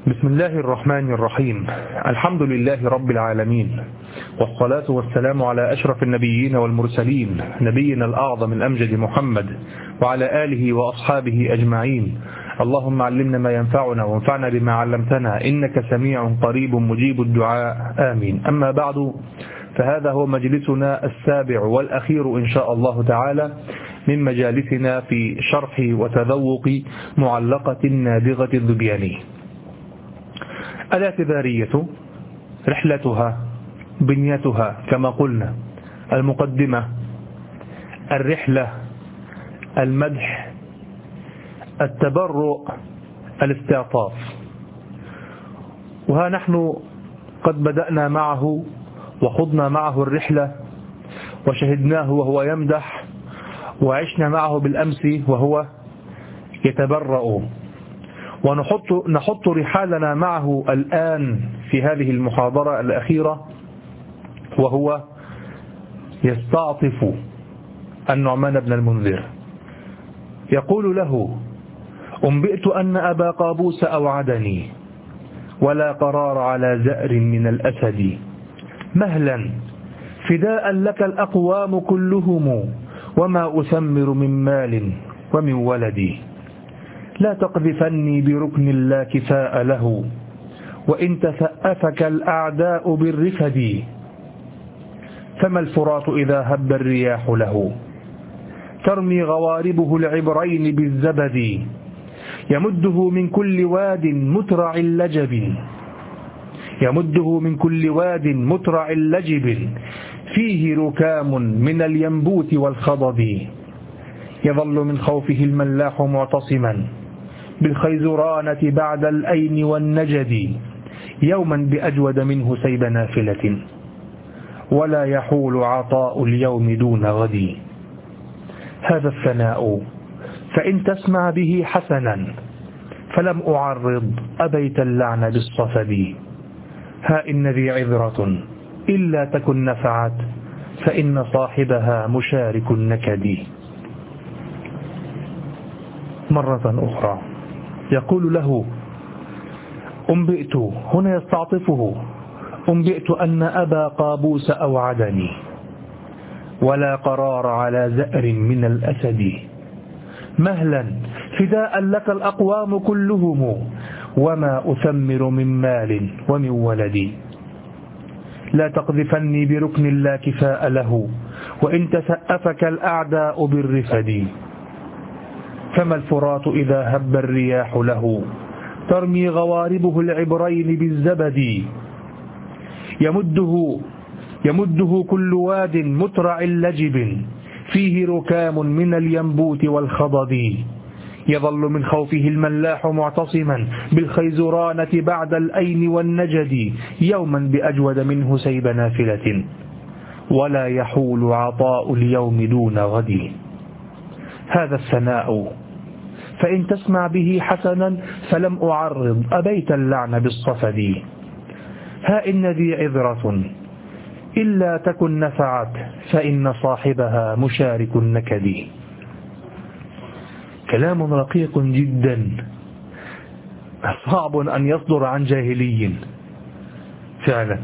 بسم الله الرحمن الرحيم. الحمد لله رب العالمين، والصلاة والسلام على أشرف النبيين والمرسلين، نبينا الأعظم الأمجد محمد وعلى آله وأصحابه أجمعين. اللهم علمنا ما ينفعنا وانفعنا بما علمتنا، إنك سميع قريب مجيب الدعاء، آمين. أما بعد، فهذا هو مجلسنا السابع والأخير إن شاء الله تعالى من مجالسنا في شرح وتذوق معلقة النابغة الذبياني. الاعتذارية، رحلتها، بنيتها كما قلنا، المقدمة، الرحلة، المدح، التبرؤ، الاستعطاف. وها نحن قد بدأنا معه وخضنا معه الرحلة وشهدناه وهو يمدح، وعشنا معه بالأمس وهو يتبرأ، ونحط رحالنا معه الآن في هذه المحاضرة الأخيرة وهو يستعطف النعمان بن المنذر. يقول له: أنبئت أن أبا قابوس أوعدني ولا قرار على زأر من الأسد، مهلا فداء لك الأقوام كلهم وما أثمر من مال ومن ولدي، لا تقذفني بركن لا كفاء له وإن تثأفك الأعداء بالرفد، فما الفرات إذا هب الرياح له ترمي غواربه العبرين بالزبد، يمده من كل واد مترع اللجب، يمده من كل واد مترع اللجب، فيه ركام من الينبوت والخضب، يظل من خوفه الملاح معتصما بالخيزرانة بعد الأين والنجد، يوما بأجود منه سيب نافلة ولا يحول عطاء اليوم دون غد، هذا الثناء فإن تسمع به حسنا فلم أعرض أبيت اللعن بالصفد، ها إن ذي عذرة إلا تكن نفعت فإن صاحبها مشارك النكد. مرة أخرى يقول له: أنبئت، هنا يستعطفه، أنبئت أن أبا قابوس أوعدني ولا قرار على زأر من الأسد، مهلا فداء لك الأقوام كلهم وما أثمر من مال ومن ولدي، لا تقذفني بركن لا كفاء له وإن تثأفك الأعداء بالرفد، فما الفرات إذا هب الرياح له ترمي غواربه العبرين بالزبد، يمده كل واد مترع اللجب، فيه ركام من الينبوت والخضب، يظل من خوفه الملاح معتصما بالخيزرانة بعد الأين والنجد، يوما بأجود منه سيب نافلة ولا يحول عطاء اليوم دون غد، هذا الثناء فإن تسمع به حسنا فلم أعرض أبيت اللعن بالصفد، ها إن ذي عذرة إلا تكن نفعت فإن صاحبها مشارك النكد. كلام رقيق جدا، صعب أن يصدر عن جاهلي فعلا،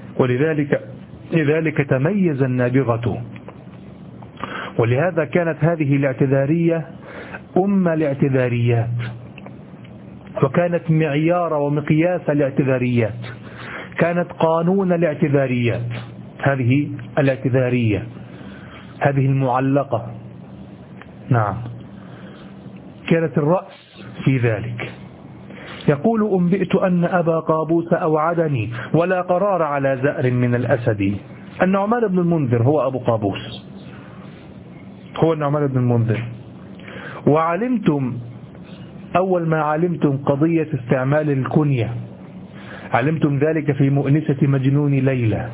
ولذلك تميز النابغة، ولهذا كانت هذه الاعتذارية أم الاعتذاريات، وكانت معيار ومقياس الاعتذاريات، كانت قانون الاعتذاريات. هذه الاعتذارية، هذه المعلقة، نعم، كانت الرأس في ذلك. يقول: أنبئت أن أبا قابوس أوعدني ولا قرار على زأر من الأسد. النعمان بن المنذر هو أبو قابوس، هو النعمان بن المنذر. وعلمتم أول ما علمتم قضية استعمال الكنية، علمتم ذلك في مؤنسة مجنون ليلى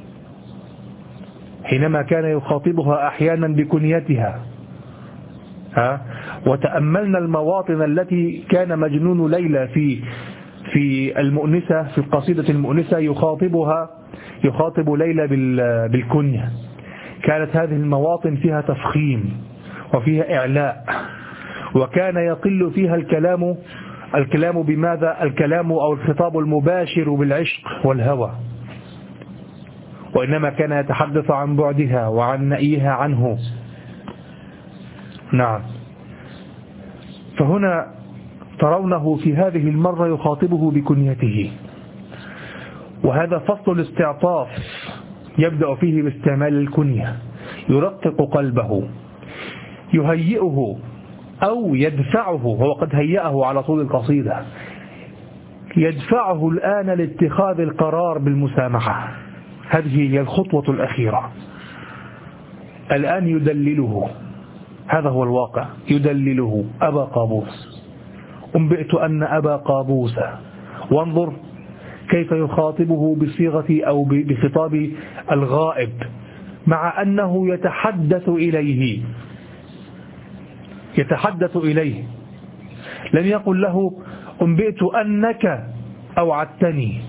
حينما كان يخاطبها أحيانا بكنيتها، وتأملنا المواطن التي كان مجنون ليلى في المؤنسة، في القصيدة المؤنسة يخاطب ليلى بالكنية. كانت هذه المواطن فيها تفخيم وفيها إعلاء، وكان يقل فيها الكلام الكلام بماذا؟ الكلام أو الخطاب المباشر بالعشق والهوى، وإنما كان يتحدث عن بعدها وعن نأيها عنه. نعم. فهنا ترونه في هذه المرة يخاطبه بكنيته، وهذا فصل الاستعطاف يبدأ فيه باستعمال الكنية، يرقق قلبه، يهيئه أو يدفعه، هو قد هيئه على طول القصيدة، يدفعه الآن لاتخاذ القرار بالمسامحة. هذه هي الخطوة الأخيرة. الآن يدلله، هذا هو الواقع، يدلله أبا قابوس. أنبئت أن أبا قابوس، وانظر كيف يخاطبه بصيغة أو بخطاب الغائب، مع أنه يتحدث إليه. لم يقل له أنبئت أنك أوعدتني،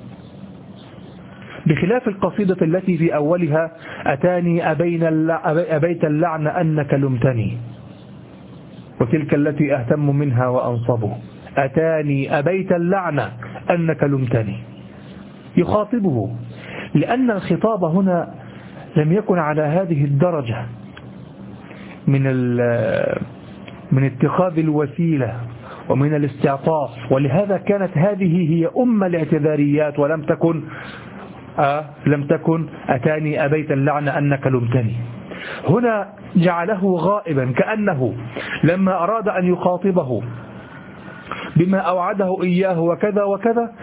بخلاف القصيدة التي في أولها أتاني أبيت اللعن أنك لمتني، وتلك التي أهتم منها وأنصبه، أتاني أبيت اللعن أنك لمتني. يخاطبه، لأن الخطاب هنا لم يكن على هذه الدرجة من اتخاذ الوسيلة ومن الاستعطاف، ولهذا كانت هذه هي الاعتذاريات، لم تكن أتاني أبيت اللعن أنك لمتني. هنا جعله غائبا، كأنه لما أراد أن يخاطبه بما أوعده إياه وكذا وكذا،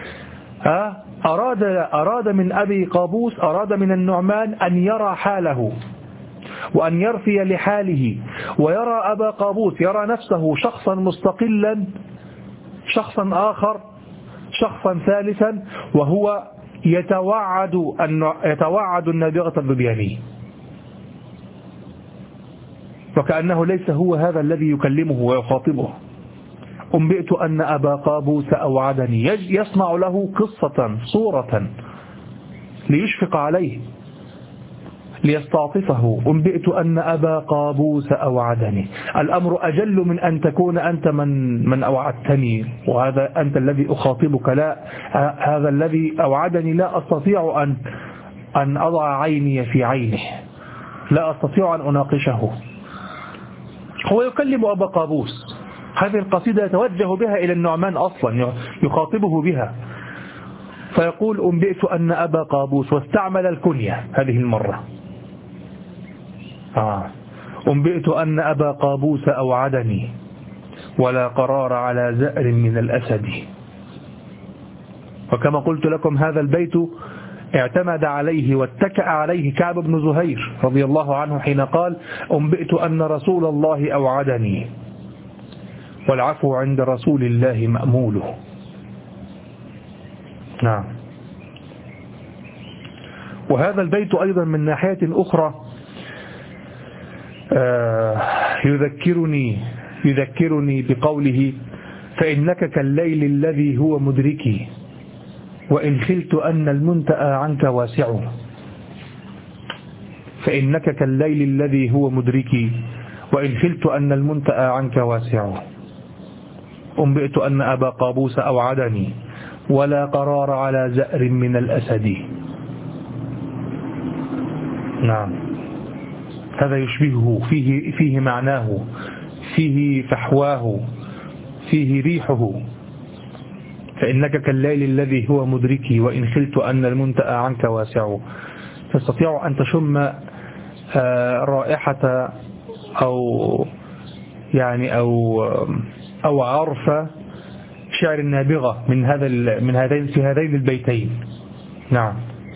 أراد من أبي قابوس، أراد من النعمان أن يرى حاله وأن يرثي لحاله، ويرى أبا قابوس، يرى نفسه شخصا مستقلا، شخصا آخر، شخصا ثالثا، وهو يتوعد النابغة ببيانه، وكأنه ليس هو هذا الذي يكلمه ويخاطبه. أنبئت أن أبا قابوس أوعدني، يصنع له قصة، صورة ليشفق عليه، ليستعطفه. أنبئت أن أبا قابوس أوعدني، الأمر أجل من أن تكون أنت من أوعدتني، وهذا أنت الذي أخاطبك، لا هذا الذي أوعدني لا أستطيع أن أضع عيني في عينه، لا أستطيع أن أناقشه. هو يكلم أبا قابوس، هذه القصيدة يتوجه بها إلى النعمان أصلا، يخاطبه بها، فيقول أنبئت أن أبا قابوس، واستعمل الكنية هذه المرة. أنبئت أن أبا قابوس أوعدني ولا قرار على زأر من الأسد. وكما قلت لكم هذا البيت اعتمد عليه واتكأ عليه كعب بن زهير رضي الله عنه حين قال أنبئت أن رسول الله أوعدني والعفو عند رسول الله مأموله. نعم. وهذا البيت أيضا من ناحية أخرى يذكرني بقوله فإنك كالليل الذي هو مدركي وإن خلت أن المنتأى عنك واسع. فإنك كالليل الذي هو مدركي وإن خلت أن المنتأى عنك واسع. أنبئت أن أبا قابوس أوعدني ولا قرار على زأر من الأسد. نعم. هذا يشبهه، فيه معناه، فيه فحواه، فيه ريحه. فإنك كالليل الذي هو مدركي وإن خلت أن المنتأى عنك واسع. تستطيع أن تشم رائحة أو عرف شعر النابغة في هذين البيتين. نعم.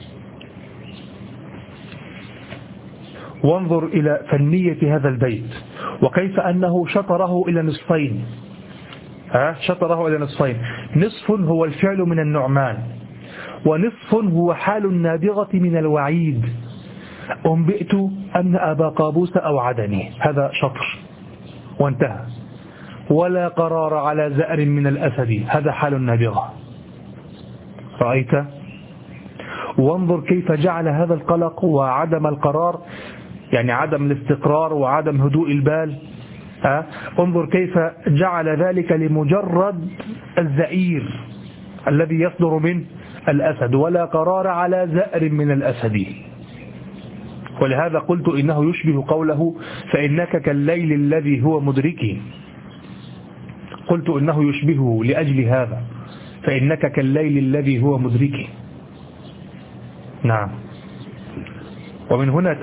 وانظر إلى فنية هذا البيت وكيف أنه شطره إلى نصفين. شطره إلى نصفين، نصف هو الفعل من النعمان ونصف هو حال النابغة من الوعيد. أنبئت أن أبا قابوس أوعدني، هذا شطر وانتهى. ولا قرار على زأر من الأسد، هذا حال النابغة. رأيت؟ وانظر كيف جعل هذا القلق وعدم القرار، يعني عدم الاستقرار وعدم هدوء البال، انظر كيف جعل ذلك لمجرد الزئير الذي يصدر من الأسد، ولا قرار على زأر من الأسد. ولهذا قلت إنه يشبه قوله فإنك كالليل الذي هو مدركي. قلت إنه يشبهه لأجل هذا، فإنك كالليل الذي هو مدركي. نعم. ومن هنا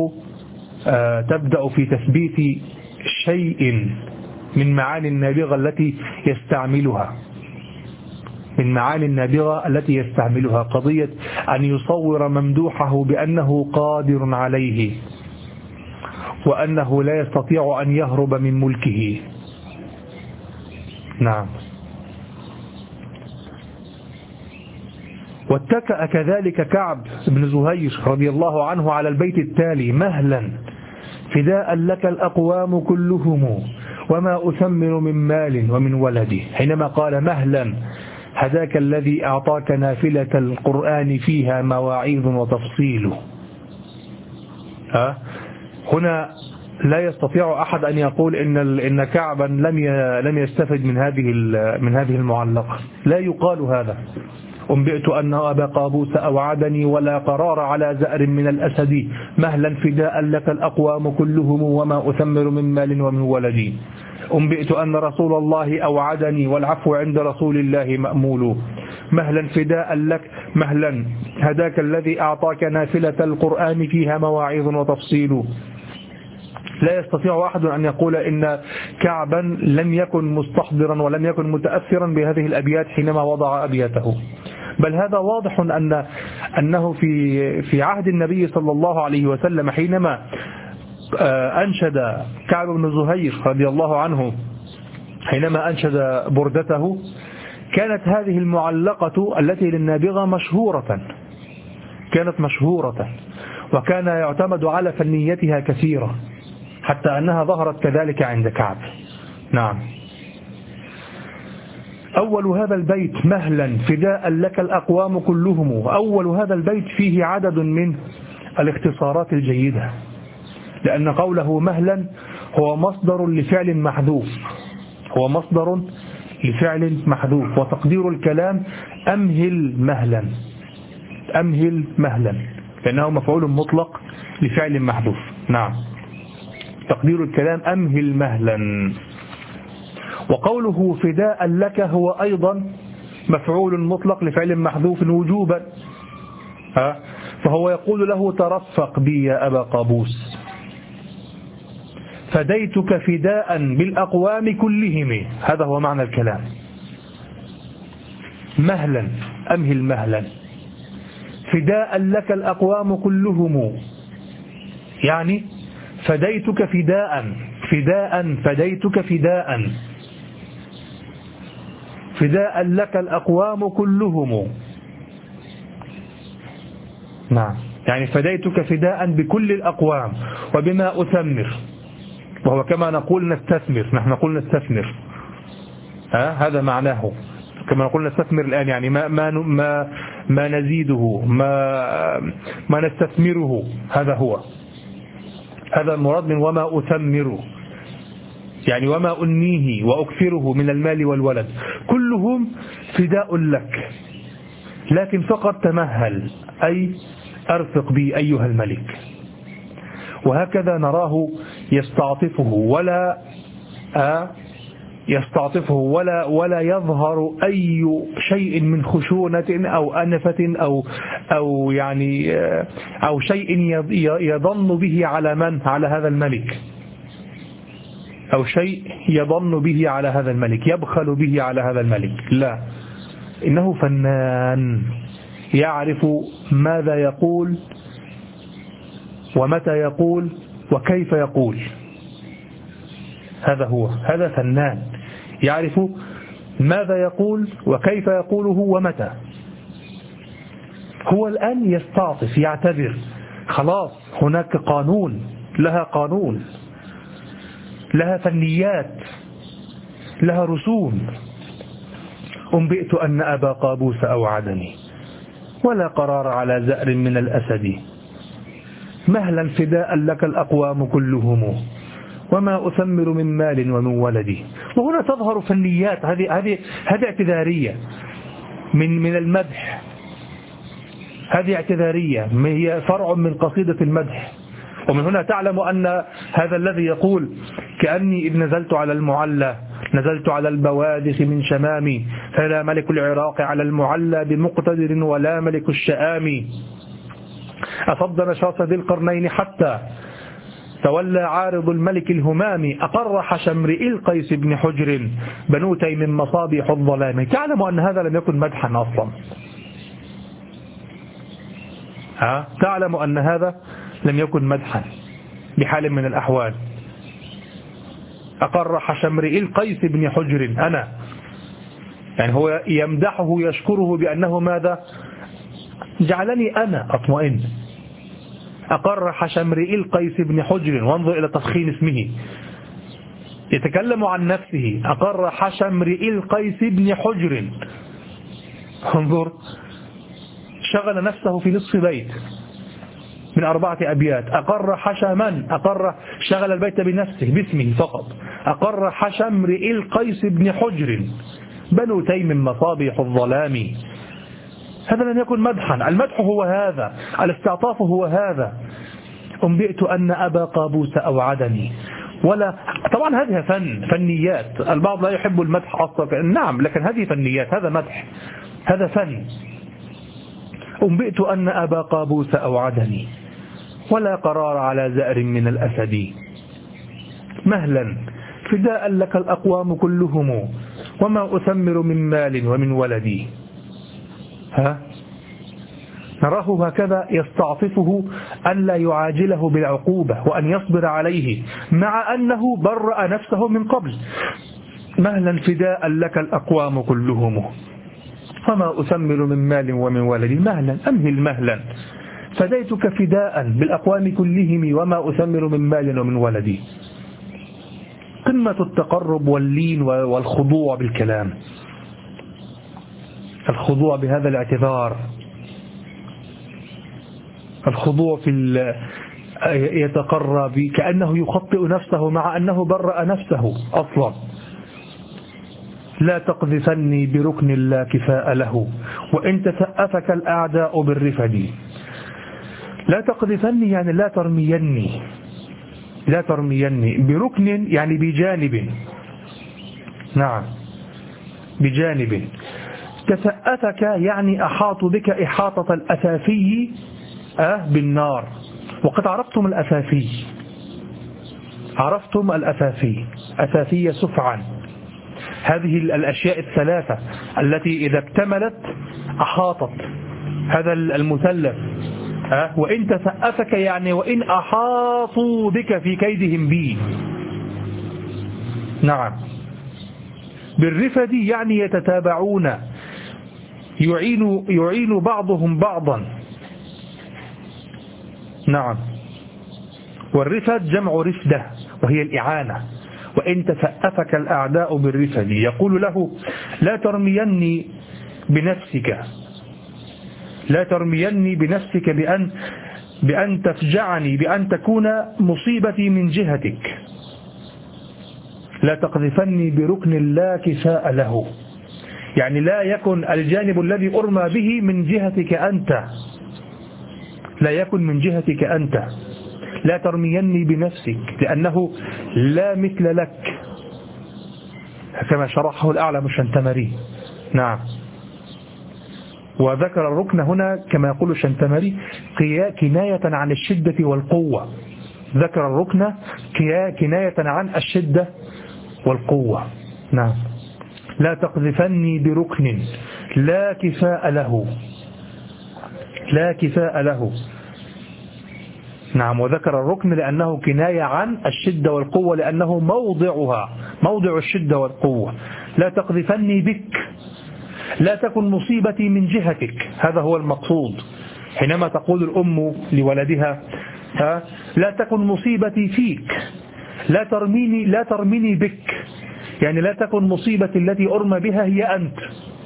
تبدأ في تثبيت شيء من معاني النابغة التي يستعملها، من معاني النابغة التي يستعملها قضية أن يصور ممدوحه بأنه قادر عليه، وأنه لا يستطيع أن يهرب من ملكه. نعم. واتكأ كذلك كعب بن زهير رضي الله عنه على البيت التالي: مهلا فداء لك الأقوام كلهم وما أثمر من مال ومن ولدي. حينما قال مهلا هداك الذي أعطاك نافلة القرآن فيها مواعيظ وتفصيل. هنا لا يستطيع أحد أن يقول إن كعبا لم يستفد من هذه المعلقة. لا يقال هذا. أنبئت أن أبا قابوس أوعدني ولا قرار على زأر من الأسد، مهلا فداء لك الأقوام كلهم وما أثمر من مال ومن ولدي. أنبئت أن رسول الله أوعدني والعفو عند رسول الله مأمول، مهلا فداء لك، مهلا هداك الذي أعطاك نافلة القرآن فيها مواعظ وتفصيل. لا يستطيع أحد أن يقول إن كعبا لم يكن مستحضرا ولم يكن متأثرا بهذه الأبيات حينما وضع أبياته، بل هذا واضح أنه في عهد النبي صلى الله عليه وسلم حينما أنشد كعب بن زهير رضي الله عنه، حينما أنشد بردته، كانت هذه المعلقة التي للنابغة مشهورة، كانت مشهورة، وكان يعتمد على فنيتها كثيرة حتى أنها ظهرت كذلك عند كعب. نعم. أول هذا البيت مهلا فداء لك الأقوام كلهم، أول هذا البيت فيه عدد من الاختصارات الجيدة، لأن قوله مهلا هو مصدر لفعل محذوف، هو مصدر لفعل محذوف، وتقدير الكلام أمهل مهلا، أمهل مهلا، لأنه مفعول مطلق لفعل محذوف. نعم. تقدير الكلام أمهل مهلا. وقوله فداء لك هو أيضا مفعول مطلق لفعل محذوف وجوبا، فهو يقول له ترفق بي يا أبا قابوس، فديتك فداء بالأقوام كلهم. هذا هو معنى الكلام. مهلا، أمهل مهلا، فداء لك الأقوام كلهم، يعني فديتك فداء، فداء فديتك فداء، فداء لك الأقوام كلهم. نعم، يعني فديتك فداء بكل الأقوام وبما أثمر، وهو كما نقول نستثمر، نحن نقول نستثمر، هذا معناه كما نقول نستثمر الآن، يعني ما نزيده، ما نستثمره، هذا هو، هذا المراد من وما أثمره، يعني وما أنيه وأكثره من المال والولد كلهم فداء لك، لكن فقط تمهل، أي أرفق بي أيها الملك. وهكذا نراه يستعطفه ولا يظهر أي شيء من خشونة أو أنفة أو يعني أو شيء يظن به على من؟ على هذا الملك، أو شيء يظن به على هذا الملك، يبخل به على هذا الملك. لا، إنه فنان يعرف ماذا يقول ومتى يقول وكيف يقول. هذا هو، هذا فنان يعرف ماذا يقول وكيف يقوله ومتى. هو الآن يستعطف، يعتذر، خلاص هناك قانون، لها قانون، لها فنيات، لها رسوم. أنبئت أن أبا قابوس أوعدني ولا قرار على زأر من الأسد، مهلا فداء لك الأقوام كلهم وما أثمر من مال ومن ولدي. وهنا تظهر فنيات، هذه اعتذارية من المدح، هذه اعتذارية هي فرع من قصيدة المدح. ومن هنا تعلم أن هذا الذي يقول كأني إذ نزلت على المعلى نزلت على البوادخ من شمامي فلا ملك العراق على المعلى بمقتدر ولا ملك الشآم أصد نشاط ذي القرنين حتى تولى عارض الملك الهمام أقر حشمرئ القيس بن حجر بنو تيم مصابيح الظلام. تعلم أن هذا لم يكن مدحا أصلا، تعلم أن هذا لم يكن مدحا بحال من الأحوال. أقر حشمرئ القيس بن حجر، أنا يعني هو يمدحه يشكره بأنه ماذا؟ جعلني أنا أطمئن. أقر حشمرئ القيس بن حجر، وانظر إلى تفخيم اسمه، يتكلم عن نفسه. أقر حشمرئ القيس بن حجر، انظر، شغل نفسه في نصف بيت من 4 أبيات. أقر حشما، شغل البيت بنفسه باسمه فقط. أقر حشمرئ القيس بن حجر بنو تيم مصابيح الظلام. هذا لم يكن مدحا. المدح هو هذا، الاستعطاف هو هذا. أنبئت أن أبا قابوس أوعدني. ولا طبعا هذه فنيات. البعض لا يحب المدح أصلا، نعم، لكن هذه فنيات، هذا مدح، هذا فن. أنبئت أن أبا قابوس أوعدني ولا قرار على زأر من الأسد. مهلا فداء لك الأقوام كلهم وما أثمر من مال ومن ولدي. نراه هكذا يستعطفه أن لا يعاجله بالعقوبة وأن يصبر عليه مع أنه برأ نفسه من قبل. مهلا فداء لك الأقوام كلهم وما أثمر من مال ومن ولدي. مهلا، أمهل مهلا، فديتك فداء بالأقوام كلهم وما أثمر من مال ومن ولدي. قمة التقرب واللين والخضوع بالكلام، الخضوع بهذا الاعتذار، الخضوع في يتقرب كأنه يخطئ نفسه مع أنه برأ نفسه أصلا. لا تقذفني بركن لا كفاء له وإن تسأفك الأعداء بالرفد. لا تقذفني يعني لا ترميني، لا ترميني بركن يعني بجانب، نعم بجانب. تسأفك يعني أحاط بك إحاطة الأثافي بالنار. وقد عرفتم الأثافي، عرفتم الأثافي، أثافية سفعا، هذه الأشياء الثلاثة التي إذا اكتملت أحاطت هذا المثلث. وإن تسأفك يعني وإن أحاطوا بك في كيدهم بي. نعم. بالرفد يعني يتتابعون، يعين بعضهم بعضا. نعم. والرفد جمع رفدة وهي الإعانة. وإن تسأفك الأعداء بالرفد، يقول له لا ترميني بنفسك، لا ترميني بنفسك بأن تفجعني، بأن تكون مصيبتي من جهتك. لا تقذفني بركن لا كفاء له، يعني لا يكن الجانب الذي أرمى به من جهتك أنت، لا يكن من جهتك أنت. لا ترميني بنفسك لأنه لا مثل لك، كما شرحه الأعلم الشنتمري. نعم. وذكر الركن هنا كما يقول الشنتمري كناية عن الشدة والقوة. ذكر الركن كناية عن الشدة والقوة. نعم. لا تقذفني بركن لا كفاء له، لا كفاء له. نعم. وذكر الركن لأنه كناية عن الشدة والقوة، لأنه موضعها موضع الشدة والقوة. لا تقذفني بك، لا تكن مصيبتي من جهتك. هذا هو المقصود حينما تقول الأم لولدها لا تكن مصيبتي فيك، لا ترميني بك، يعني لا تكن مصيبتي التي أرمى بها هي أنت.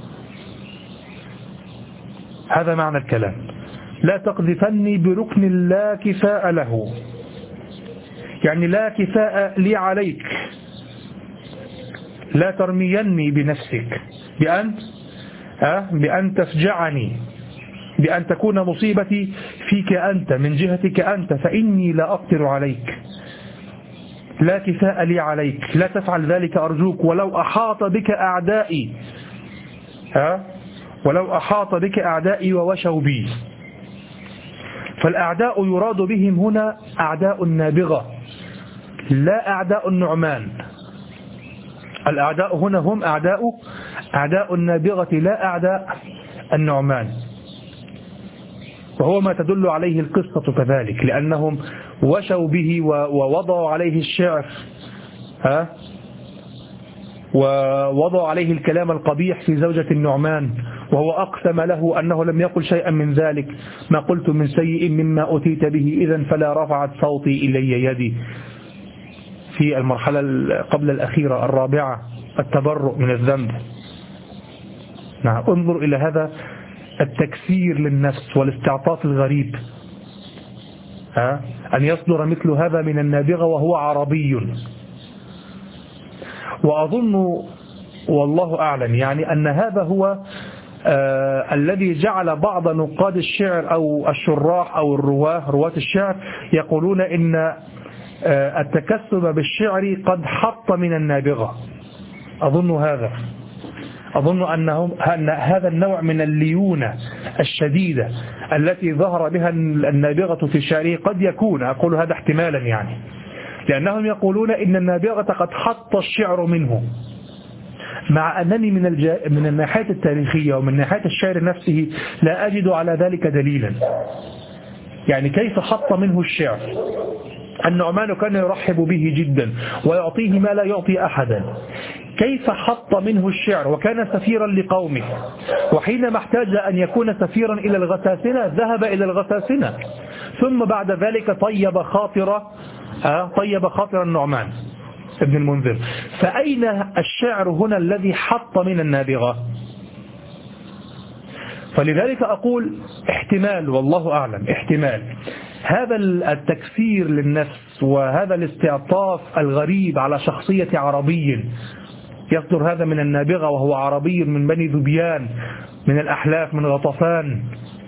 هذا معنى الكلام. لا تقذفني بركن لا كفاء له، يعني لا كفاء لي عليك، لا ترميني بنفسك بأن تفجعني، بأن تكون مصيبتي فيك أنت من جهتك أنت، فإني لا أقدر عليك، لا كفاء لي عليك، لا تفعل ذلك أرجوك، ولو أحاط بك أعدائي ولو أحاط بك أعدائي ووشوا بي. فالأعداء يراد بهم هنا أعداء النابغة لا أعداء النعمان. الأعداء هنا هم أعداء النابغة لا أعداء النعمان، وهو ما تدل عليه القصة كذلك، لأنهم وشوا به ووضعوا عليه الشعر ووضعوا عليه الكلام القبيح في زوجة النعمان، وهو أقسم له أنه لم يقل شيئا من ذلك، ما قلت من سيء مما أتيت به إذن فلا رفعت صوتي إلي يدي، في المرحلة قبل الأخيرة الرابعة، التبرؤ من الذنب. نعم، انظر إلى هذا التكسير للنفس والاستعطاف الغريب، أن يصدر مثل هذا من النابغة وهو عربي. وأظن والله أعلم يعني أن هذا هو الذي جعل بعض نقاد الشعر أو الشراح أو رواة الشعر يقولون إن التكسب بالشعر قد حط من النابغة. أظن أن هذا النوع من الليونة الشديدة التي ظهر بها النابغة في شعره قد يكون، أقول هذا احتمالا يعني، لأنهم يقولون إن النابغة قد حط الشعر منه، مع أنني من الناحية التاريخية ومن ناحية الشعر نفسه لا أجد على ذلك دليلا. يعني كيف حط منه الشعر؟ النعمان كان يرحب به جدا ويعطيه ما لا يعطي أحدا، كيف حط منه الشعر وكان سفيرا لقومه، وحينما احتاج أن يكون سفيرا إلى الغساسنة ذهب إلى الغساسنة، ثم بعد ذلك طيب خاطر النعمان ابن المنذر. فأين الشعر هنا الذي حط من النابغة؟ فلذلك أقول احتمال، والله أعلم، احتمال هذا التكسير للنفس وهذا الاستعطاف الغريب على شخصية عربي، يصدر هذا من النابغة وهو عربي من بني ذبيان من الأحلاف من غطفان،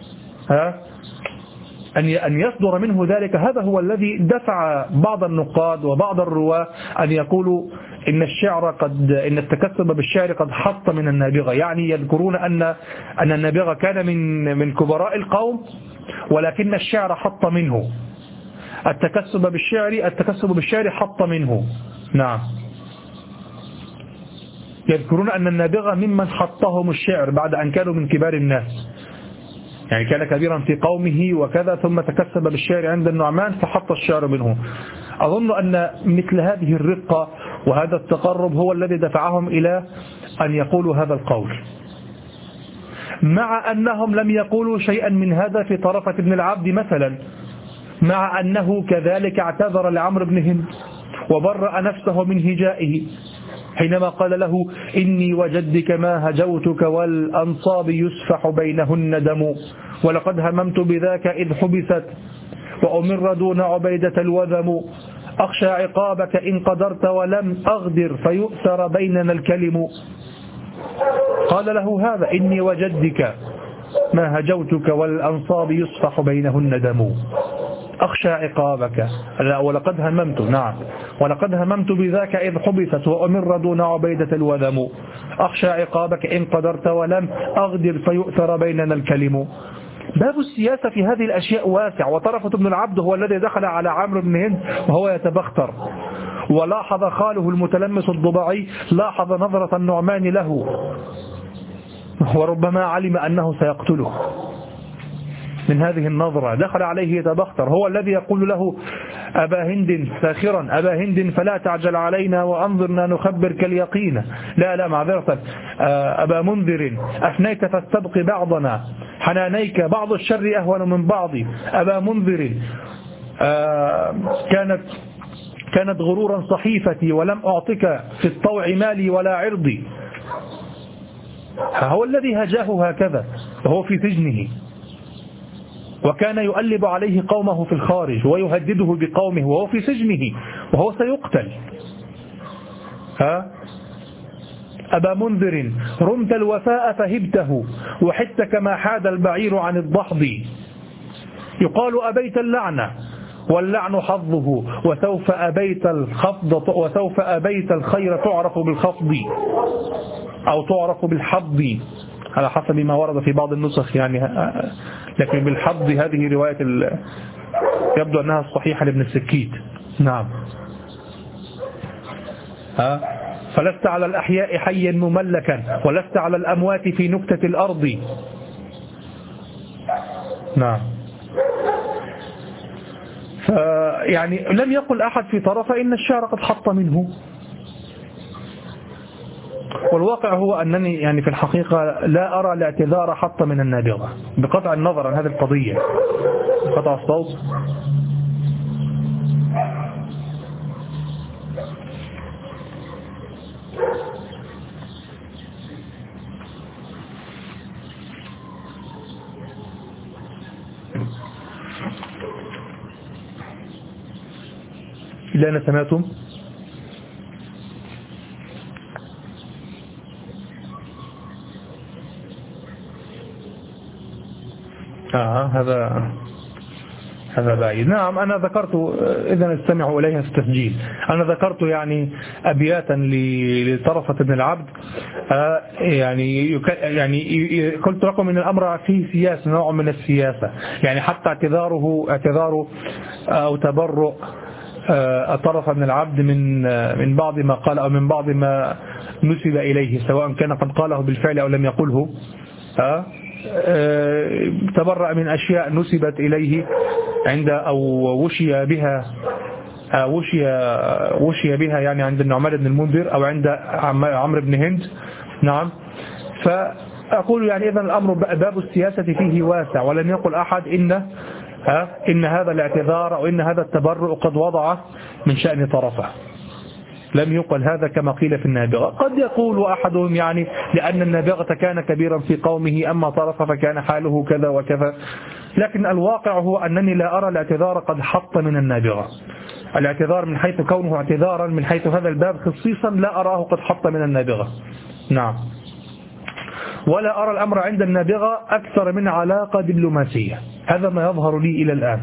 أن يصدر منه ذلك، هذا هو الذي دفع بعض النقاد وبعض الرواة أن يقولوا إن التكسب بالشعر قد حط من النابغة. يعني يذكرون أن النابغة كان من كبراء القوم، ولكن الشعر حط منه، التكسب بالشعر حط منه. نعم، يذكرون أن النابغة ممن حطهم الشعر بعد أن كانوا من كبار الناس، يعني كان كبيرا في قومه وكذا، ثم تكسب بالشعر عند النعمان فحط الشعر منه. أظن أن مثل هذه الرقة وهذا التقرب هو الذي دفعهم إلى أن يقولوا هذا القول، مع أنهم لم يقولوا شيئا من هذا في طرفة بن العبد مثلا، مع أنه كذلك اعتذر لعمرو بن هند وبرأ نفسه من هجائه حينما قال له إني وجدك ما هجوتك والأنصاب يسفح بينهن دم، ولقد هممت بذاك إذ حبست وأمر دون عبيدة الوذم، أخشى عقابك إن قدرت ولم أغدر فيؤثر بيننا الكلم. قال له هذا إني وجدك ما هجوتك والأنصاب يسفح بينهن دم، أخشى عقابك، ولقد هممت، نعم، ولقد هممت بذاك إذ حبست وأمر دون عبيدة الوذم، أخشى عقابك إن قدرت ولم أغدر فيؤثر بيننا الكلم. باب السياسة في هذه الأشياء واسع، وطرفة بن العبد هو الذي دخل على عمرو بن هند وهو يتبختر، ولاحظ خاله المتلمس الضبعي لاحظ نظرة النعمان له، وربما علم أنه سيقتله من هذه النظرة، دخل عليه يتبختر، هو الذي يقول له أبا هند ساخرا أبا هند فلا تعجل علينا وأنظرنا نخبرك اليقين، لا معذرة أبا منذر أفنيت فاستبق بعضنا حنانيك بعض الشر أهون من بعض، أبا منذر كانت غرورا صحيفتي ولم أعطك في الطوع مالي ولا عرضي. هو الذي هجاه هكذا وهو في سجنه، وكان يؤلب عليه قومه في الخارج ويهدده بقومه وهو في سجنه وهو سيقتل. أبا منذر رمت الوفاء فهبته وحدت كما حاد البعير عن الضحض. يقال أبيت اللعنة واللعن حظه وسوف أبيت الخفض وسوف أبيت الخير تعرف بالخفض أو تعرف بالحظ على حسب ما ورد في بعض النسخ يعني، لكن بالحظ هذه رواية يبدو أنها الصحيحة لابن السكيت. نعم. فلست على الأحياء حيا مملكا ولست على الأموات في نكتة الأرض. نعم. يعني لم يقل أحد في طرفه إن الشعر قد حط منه، والواقع هو أنني يعني في الحقيقة لا أرى الاعتذار حط من النابغة بقطع النظر عن هذه القضية. قطع الصوت. إلا أنا سمعتم؟ هذا بعيد. نعم أنا ذكرت، إذا استمعوا إليها في التسجيل، أنا ذكرت يعني أبياتا لطرفة بن العبد، يعني قلت لكم إن الأمر فيه سياسة، نوع من السياسة، يعني حتى اعتذاره أو تبرؤ طرف بن العبد من بعض ما قال أو من بعض ما نسب إليه، سواء كان قد قاله بالفعل أو لم يقله. تبرأ من أشياء نسبت إليه عند أو وشي بها يعني عند النعمان بن المنذر أو عند عمرو بن هند. نعم. فأقول يعني إذن الأمر باب السياسة فيه واسع، ولم يقل أحد إن هذا الاعتذار أو إن هذا التبرؤ قد وضع من شأن طرفه، لم يقل هذا كما قيل في النابغة. قد يقول أحدهم يعني لأن النابغة كان كبيرا في قومه أما طرف فكان حاله كذا وكذا، لكن الواقع هو أنني لا أرى الاعتذار قد حط من النابغة. الاعتذار من حيث كونه اعتذارا من حيث هذا الباب خصيصا لا أراه قد حط من النابغة. نعم. ولا أرى الأمر عند النابغة أكثر من علاقة دبلوماسية، هذا ما يظهر لي إلى الآن.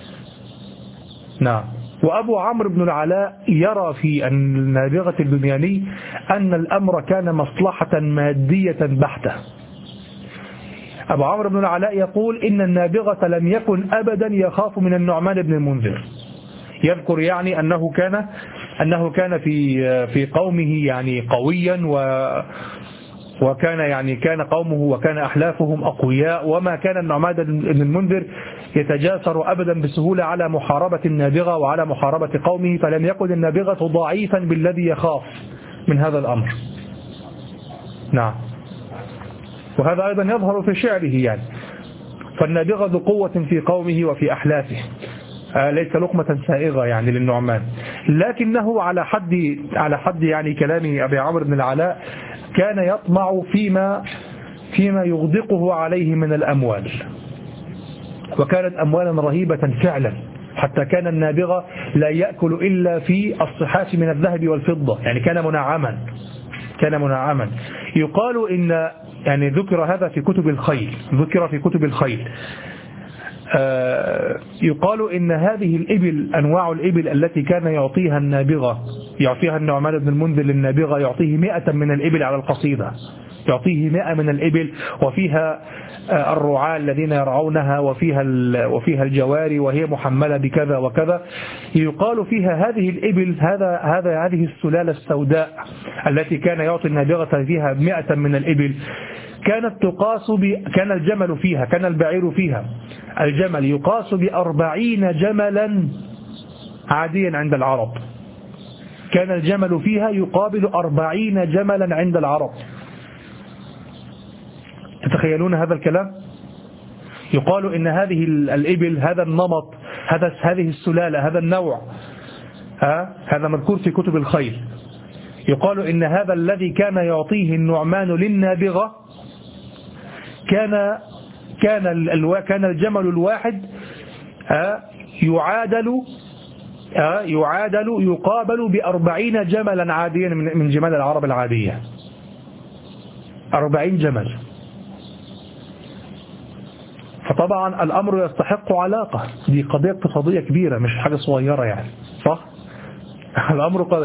نعم. وأبو عمرو بن العلاء يرى في النابغة البنياني أن الأمر كان مصلحة مادية بحتة. أبو عمرو بن العلاء يقول إن النابغة لم يكن أبدا يخاف من النعمان بن المنذر، يذكر يعني أنه كان في قومه يعني قويا وكان يعني كان قومه وكان أحلافهم أقوياء، وما كان النعمان بن المنذر يتجاسر أبدا بسهولة على محاربة النابغة وعلى محاربة قومه، فلم يكن النابغة ضعيفا بالذي يخاف من هذا الأمر. نعم. وهذا أيضا يظهر في شعره يعني، فالنابغة ذو قوة في قومه وفي أحلافه، ليس لقمة سائغة يعني للنعمان، لكنه على حد يعني كلام أبي عمرو بن العلاء كان يطمع فيما يغدقه عليه من الأموال، وكانت أموالا رهيبة فعلا، حتى كان النابغة لا يأكل إلا في الصحاف من الذهب والفضة، يعني كان منعما. يقال إن يعني ذكر هذا في كتب الخيل، يقال إن هذه الإبل، أنواع الإبل التي كان يعطيها النعمان بن المنذر للنابغة، يعطيه 100 من الإبل على القصيدة، يعطيه 100 من الإبل، وفيها الرعاة الذين يرعونها، وفيها الجواري وهي محملة بكذا وكذا. يقال فيها هذه الإبل، هذه السلالة السوداء التي كان يعطي النابغة فيها 100 من الإبل، كان الجمل فيها، كان البعير فيها، الجمل يقاس ب40 جملا عاديا عند العرب، كان الجمل فيها يقابل 40 جملا عند العرب. تتخيلون هذا الكلام؟ يقال إن هذه الإبل، هذا النمط، هذه السلالة، هذا النوع، هذا مذكور في كتب الخيل، يقال إن هذا الذي كان يعطيه النعمان للنابغة كان كان الجمل الواحد يقابل ب40 جملا عاديا من جمال العرب العادية. 40 جمل. فطبعا الأمر يستحق علاقة، دي قضية اقتصادية كبيرة مش حاجة صغيرة يعني، صح؟ الأمر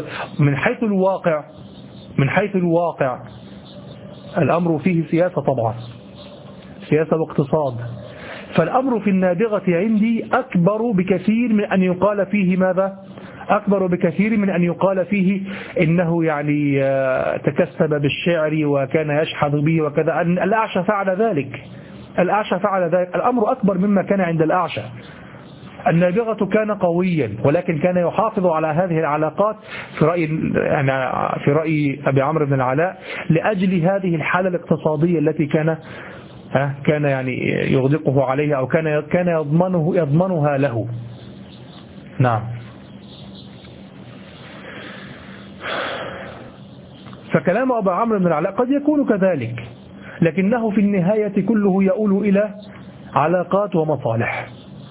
من حيث الواقع الأمر فيه سياسة طبعا، سياسة واقتصاد. فالأمر في النابغة عندي أكبر بكثير من أن يقال فيه ماذا؟ أكبر بكثير من أن يقال فيه إنه يعني تكسب بالشعر وكان يشحذ به وكذا. أن الأعشى فعل ذلك، الأمر أكبر مما كان عند الأعشى. النابغة كان قويا ولكن كان يحافظ على هذه العلاقات في رأي أبي عمرو بن العلاء لأجل هذه الحالة الاقتصادية التي كان يعني يغدقه عليها أو كان يضمنها له. نعم. فكلام أبي عمرو بن العلاء قد يكون كذلك، لكنه في النهاية كله يؤول إلى علاقات ومصالح،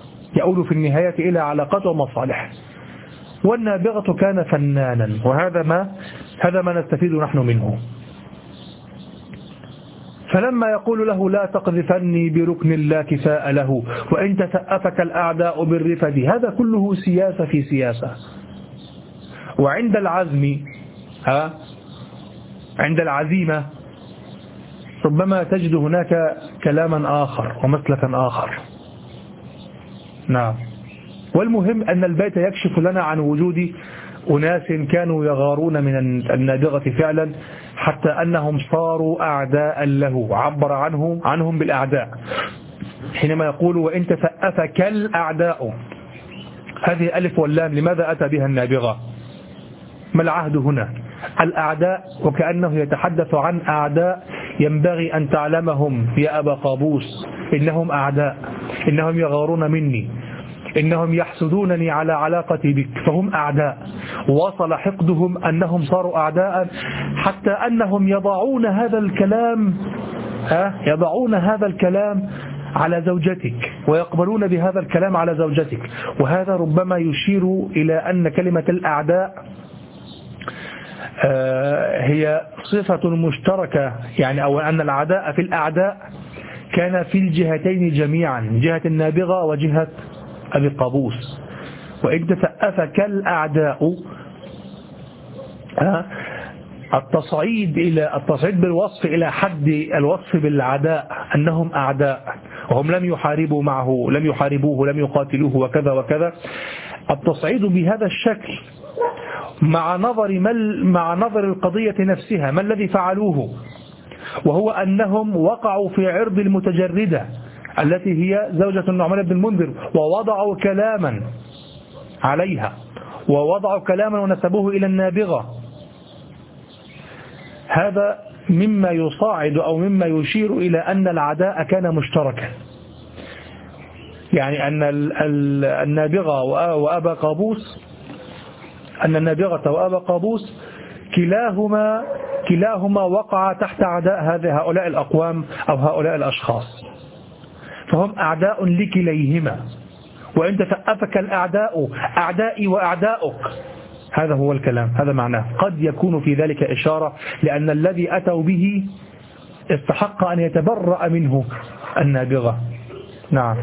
والنابغة كان فنانا، وهذا ما نستفيد نحن منه. فلما يقول له لا تقذفني بركن لا كفاء له وإن تسأفك الأعداء بالرفد، هذا كله سياسة في سياسة. وعند العزم عند العزيمة ربما تجد هناك كلاما آخر ومسلكا آخر. نعم. والمهم أن البيت يكشف لنا عن وجود أناس كانوا يغارون من النابغة فعلا حتى أنهم صاروا أعداء له، عبر عنهم بالأعداء حينما يقول وإن تسأفك الأعداء. هذه الألف واللام لماذا أتى بها النابغة؟ ما العهد هنا؟ الأعداء، وكأنه يتحدث عن أعداء ينبغي أن تعلمهم يا أبا قابوس، إنهم أعداء، إنهم يغارون مني، إنهم يحسدونني على علاقتي بك، فهم أعداء. وصل حقدهم أنهم صاروا أعداء حتى أنهم يضعون هذا الكلام على زوجتك ويقبلون بهذا الكلام على زوجتك. وهذا ربما يشير إلى أن كلمة الأعداء هي صفة مشتركة، يعني أو أن العداء في الأعداء كان في الجهتين جميعا، جهة النابغة وجهة أبي قابوس. وإن تسأفك الأعداء، التصعيد بالوصف إلى حد الوصف بالعداء أنهم أعداء وهم لم يحاربوه لم يقاتلوه وكذا وكذا. التصعيد بهذا الشكل مع نظر القضية نفسها، ما الذي فعلوه؟ وهو أنهم وقعوا في عرض المتجردة التي هي زوجة النعمان بن المنذر، ووضعوا كلاما عليها، ووضعوا كلاما ونسبوه إلى النابغة. هذا مما يصاعد أو مما يشير إلى أن العداء كان مشتركا، يعني أن النابغة وأبا قابوس كلاهما وقع تحت عداء هؤلاء الأقوام أو هؤلاء الأشخاص، فهم أعداء لكليهما. وإن تسأفك الأعداء أعدائي وأعداؤك، هذا هو الكلام، هذا معناه. قد يكون في ذلك إشارة لأن الذي أتوا به استحق أن يتبرأ منه النابغة. نعم.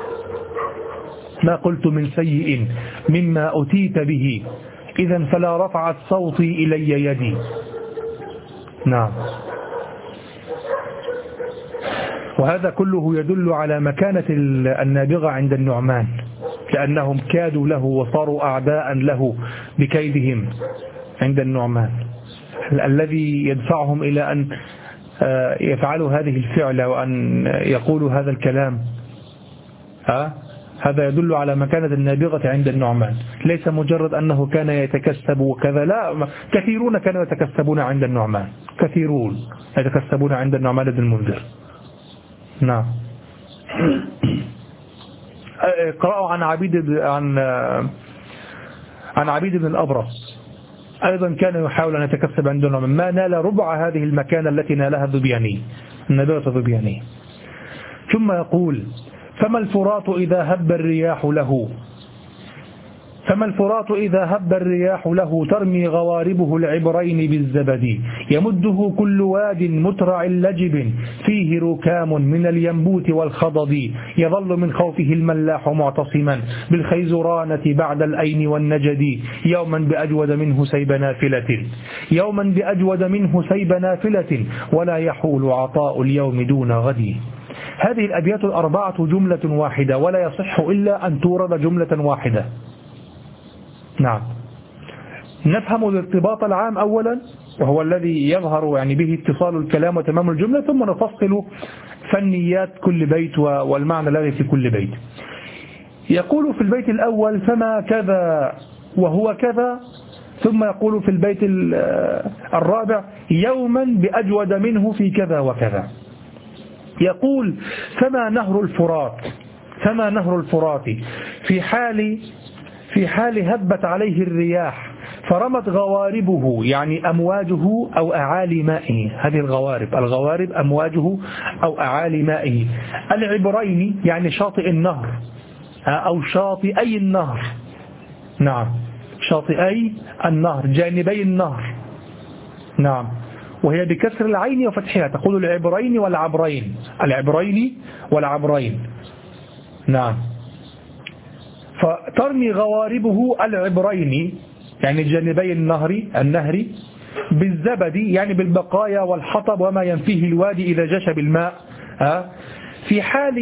ما قلت من سيء مما أتيت به، إذا فلا رفعت صوتي إلي يدي. نعم. وهذا كله يدل على مكانة النابغة عند النعمان، لأنهم كادوا له وصاروا أعداء له بكيدهم عند النعمان، الذي يدفعهم إلى أن يفعلوا هذه الفعلة وأن يقولوا هذا الكلام. هذا يدل على مكانة النابغة عند النعمان، ليس مجرد أنه كان يتكسب وكذا، لا، كثيرون كانوا يتكسبون عند النعمان، كثيرون يتكسبون عند النعمان بن المنذر. نعم. قرأوا عن عبيد بن الأبرص، أيضا كان يحاول أن يتكسب عند النعمان، ما نال ربع هذه المكانة التي نالها النابغة الذبياني. ثم يقول: فما الفرات إذا هب الرياح له، فما الفرات إذا هب الرياح له، ترمي غواربه العبرين بالزبد، يمده كل واد مترع لجب، فيه ركام من الينبوت والخضد، يظل من خوفه الملاح معتصما بالخيزرانة بعد الأين والنجد، يوما بأجود منه سيب نافلة، يوما بأجود منه سيب نافلة، ولا يحول عطاء اليوم دون غد. هذه الأبيات الأربعة جملة واحدة، ولا يصح إلا أن تورد جملة واحدة. نعم، نفهم الارتباط العام أولا، وهو الذي يظهر يعني به اتصال الكلام وتمام الجملة، ثم نفصل فنيات كل بيت والمعنى الذي في كل بيت. يقول في البيت الأول: فما كذا وهو كذا، ثم يقول في البيت الرابع: يوما بأجود منه في كذا وكذا. يقول: فما نهر الفرات، فما نهر الفرات في حال هبت عليه الرياح فرمت غواربه، يعني أمواجه أو أعالي مائه. هذه الغوارب أمواجه أو أعالي مائه. العبرين يعني شاطئ النهر أو شاطئي النهر. نعم، شاطئي النهر، جانبي النهر. نعم، وهي بكسر العين وفتحها، تقول العبرين والعبرين، العبرين والعبرين. نعم، فترمي غواربه العبرين يعني جانبي النهر بالزبد، يعني بالبقايا والحطب وما ينفيه الوادي إذا جش بالماء. في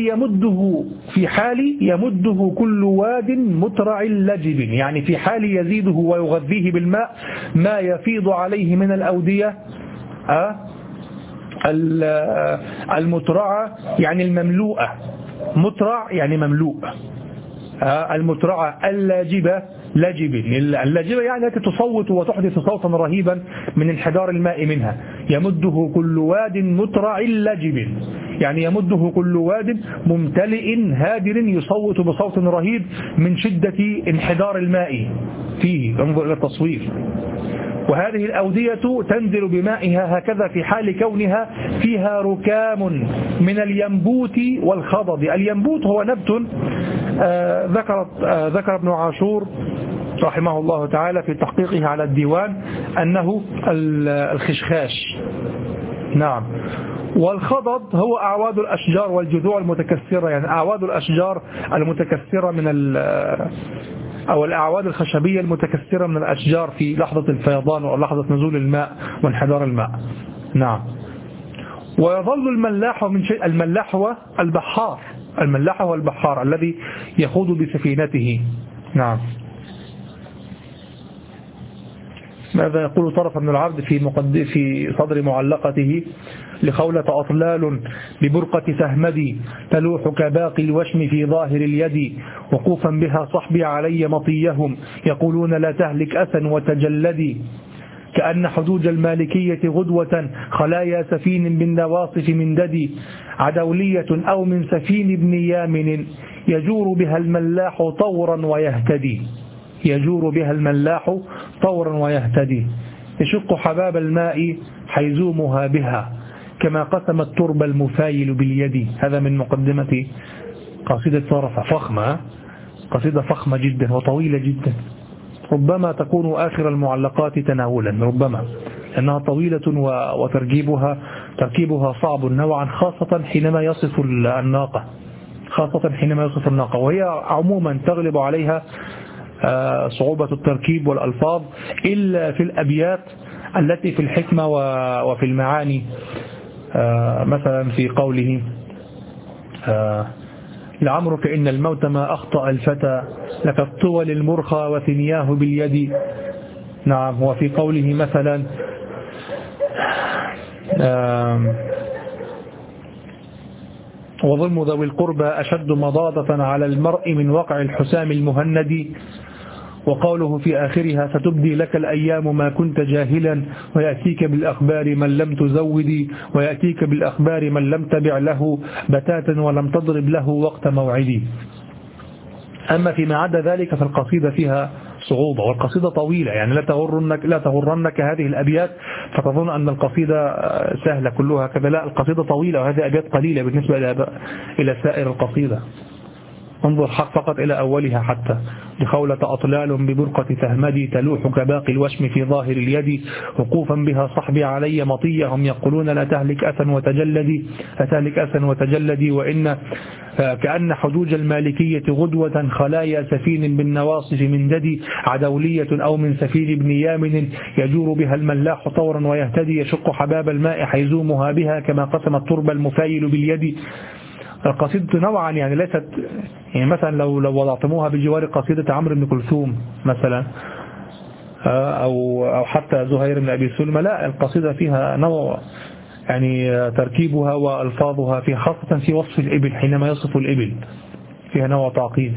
حال يمده كل واد مترع لجب، يعني في حال يزيده ويغذيه بالماء ما يفيض عليه من الأودية المترعة، يعني المملوءة. مترع يعني مملوء. المترعة اللاجبة، اللاجبة يعني التي تصوت وتحدث صوتا رهيبا من انحدار الماء منها. يمده كل واد مترع لجب، يعني يمده كل واد ممتلئ هادر يصوت بصوت رهيب من شدة انحدار الماء فيه. انظر إلى التصوير. وهذه الأودية تنزل بمائها هكذا في حال كونها فيها ركام من الينبوت والخضد. الينبوت هو نبت ذكر ابن عاشور رحمه الله تعالى في تحقيقه على الديوان أنه الخشخاش. نعم، والخضد هو أعواد الأشجار والجذوع المتكسرة، يعني أعواد الأشجار المتكسرة من أو الأعواد الخشبية المتكسرة من الأشجار في لحظة الفيضان أو لحظة نزول الماء وانحدار الماء. نعم، ويظل الملاح من شيء. الملاح هو البحار، الملاح هو البحار الذي يخوض بسفينته. نعم. ماذا يقول طرف من العرض في صدر معلقته: لخولة أطلال ببرقة سهمدي تلوح كباقي الوشم في ظاهر اليد، وقوفا بها صحبي علي مطيهم يقولون لا تهلك أسا وتجلدي، كأن حدود المالكية غدوة خلايا سفين بالنواصف من ددي، عدولية أو من سفين ابن يامن يجور بها الملاح طورا ويهتدي، يجور بها الملاح طورا ويهتدي، يشق حباب الماء حيزومها بها كما قسم الترب المفايل باليد. هذا من مقدمة قصيدة طرفة فخمة، قصيدة فخمة جدا وطويلة جدا، ربما تكون آخر المعلقات تناولا، ربما أنها طويلة تركيبها صعب نوعا، خاصة حينما يصف الناقة، وهي عموما تغلب عليها صعوبة التركيب والألفاظ إلا في الأبيات التي في الحكمة وفي المعاني. مثلا في قوله: لعمرك إن الموت ما أخطأ الفتى لك الطول المرخى وثنياه باليد. نعم. وفي قوله مثلا: وظلم ذوي القربى أشد مضاضة على المرء من وقع الحسام المهند. وقوله في آخرها: ستبدي لك الأيام ما كنت جاهلا ويأتيك بالأخبار من لم تزودي، ويأتيك بالأخبار من لم تبع له بتاتا ولم تضرب له وقت موعدي. أما فيما عدا ذلك فالقصيدة فيها صعوبة، والقصيدة طويلة، يعني لا تغرنك هذه الأبيات فتظن أن القصيدة سهلة كلها كذا، لا، القصيدة طويلة وهذه أبيات قليلة بالنسبة إلى سائر القصيدة. انظر فقط إلى أولها حتى: لخولة أطلال ببرقة تهمدي تلوح كباقي الوشم في ظاهر اليد، وقوفا بها صحبي علي مطية هم يقولون لا تهلك أسا وتجلدي، وإن كأن حجوج المالكية غدوة خلايا سفين بالنواصف من جدي، عدولية أو من سفير بن يامن يجور بها الملاح طورا ويهتدي، يشق حباب الماء حيزومها بها كما قسم التربة المفايل باليد. القصيدة نوعا يعني ليست، يعني مثلا لو وضعتموها بجوار قصيدة عمرو بن كلثوم مثلا أو حتى زهير بن أبي سلمى، لا، القصيدة فيها نوع، يعني تركيبها وألفاظها فيها، خاصة في وصف الإبل، حينما يصف الإبل فيها نوع تعقيد.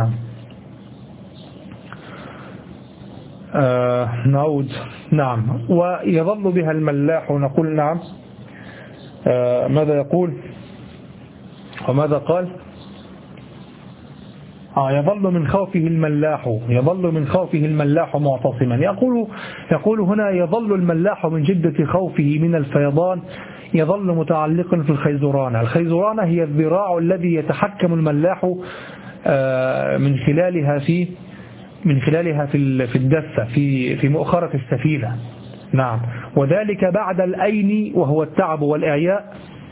نعود. نعم. ويظل بها الملاح، نقول نعم. ماذا يقول وماذا قال؟ يظل من خوفه الملاح معتصما. يقول هنا: يظل الملاح من شدة خوفه من الفيضان يظل متعلقا في الخيزرانة. الخيزرانة هي الذراع الذي يتحكم الملاح من خلالها في الدفة في مؤخرة السفينة. نعم. وذلك بعد الأين وهو التعب والإعياء،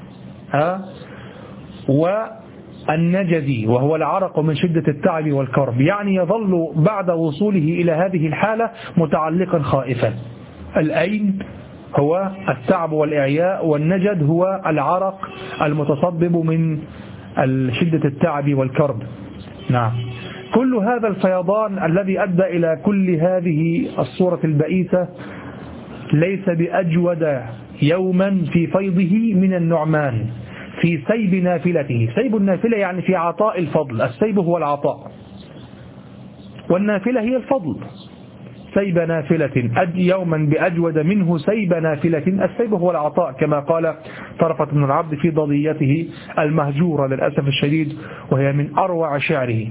والنجدي وهو العرق من شدة التعب والكرب، يعني يظل بعد وصوله إلى هذه الحالة متعلقا خائفا. الأين هو التعب والإعياء، والنجد هو العرق المتصبب من شدة التعب والكرب. نعم. كل هذا الفيضان الذي أدى إلى كل هذه الصورة البئيسة ليس بأجود يوما في فيضه من النعمان في سيب نافلته. سيب النافلة يعني في عطاء الفضل، السيب هو العطاء والنافلة هي الفضل. سيب نافلة يوما بأجود منه سيب نافلة، السيب هو العطاء، كما قال طرفة بن العبد في ضضيته المهجورة للأسف الشديد، وهي من أروع شعره.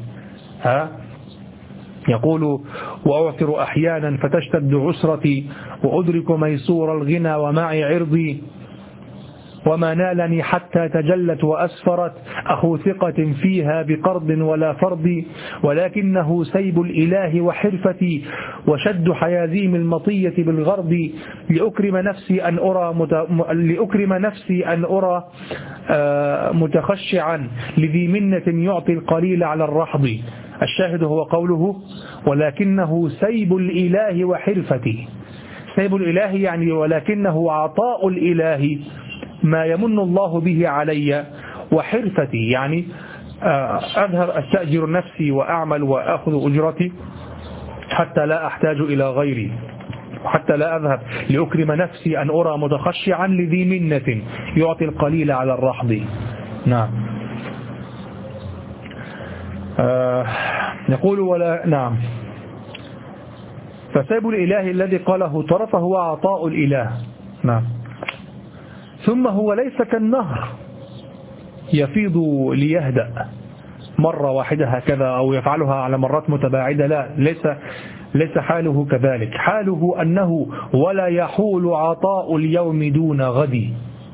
يقول: وأعثر أحيانا فتشتد عسرتي وأدرك ميسور الغنى ومعي عرضي، وما نالني حتى تجلت وأسفرت أخو ثقة فيها بقرض ولا فرض، ولكنه سيب الإله وحرفتي وشد حيازيم المطية بالغرض، لأكرم نفسي أن أرى متخشعا لذي منة يعطي القليل على الرحض. الشاهد هو قوله: ولكنه سيب الإله وحرفتي. سيب الإله يعني ولكنه عطاء الإله، ما يمن الله به علي، وحرفتي يعني أذهب أستأجر نفسي وأعمل وأخذ أجرتي حتى لا أحتاج إلى غيري، حتى لا أذهب لأكرم نفسي أن أرى متخشعا لذي منة يعطي القليل على الرحض. نعم. يقول نعم. فسيب الإله الذي قاله طرف هو عطاء الإله. نعم. ثم هو ليس كالنهر يفيض ليهدأ مرة واحدة هكذا أو يفعلها على مرات متباعدة، لا، ليس حاله كذلك. حاله أنه ولا يحول عطاء اليوم دون غد.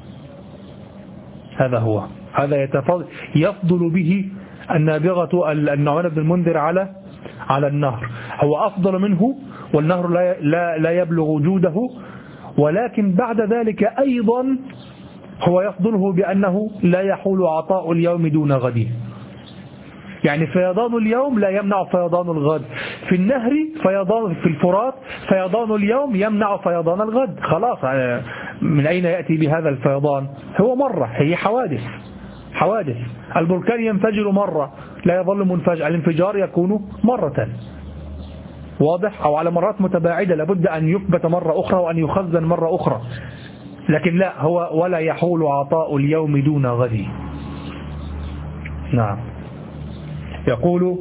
هذا يفضل به النابغة النعمان بن المنذر على النهر. هو أفضل منه، والنهر لا يبلغ جوده، ولكن بعد ذلك أيضا هو يفضله بأنه لا يحول عطاء اليوم دون غد. يعني فيضان اليوم لا يمنع فيضان الغد. في النهر في الفرات فيضان اليوم يمنع فيضان الغد. خلاص، من أين يأتي بهذا الفيضان؟ هو مرة، هي حوادث. البركان ينفجر مرة، لا يظل منفجر. الانفجار يكون مرة، واضح، أو على مرات متباعدة، لابد أن يكبت مرة أخرى وأن يخزن مرة أخرى. لكن لا، هو ولا يحول عطاء اليوم دون غد. نعم. يقول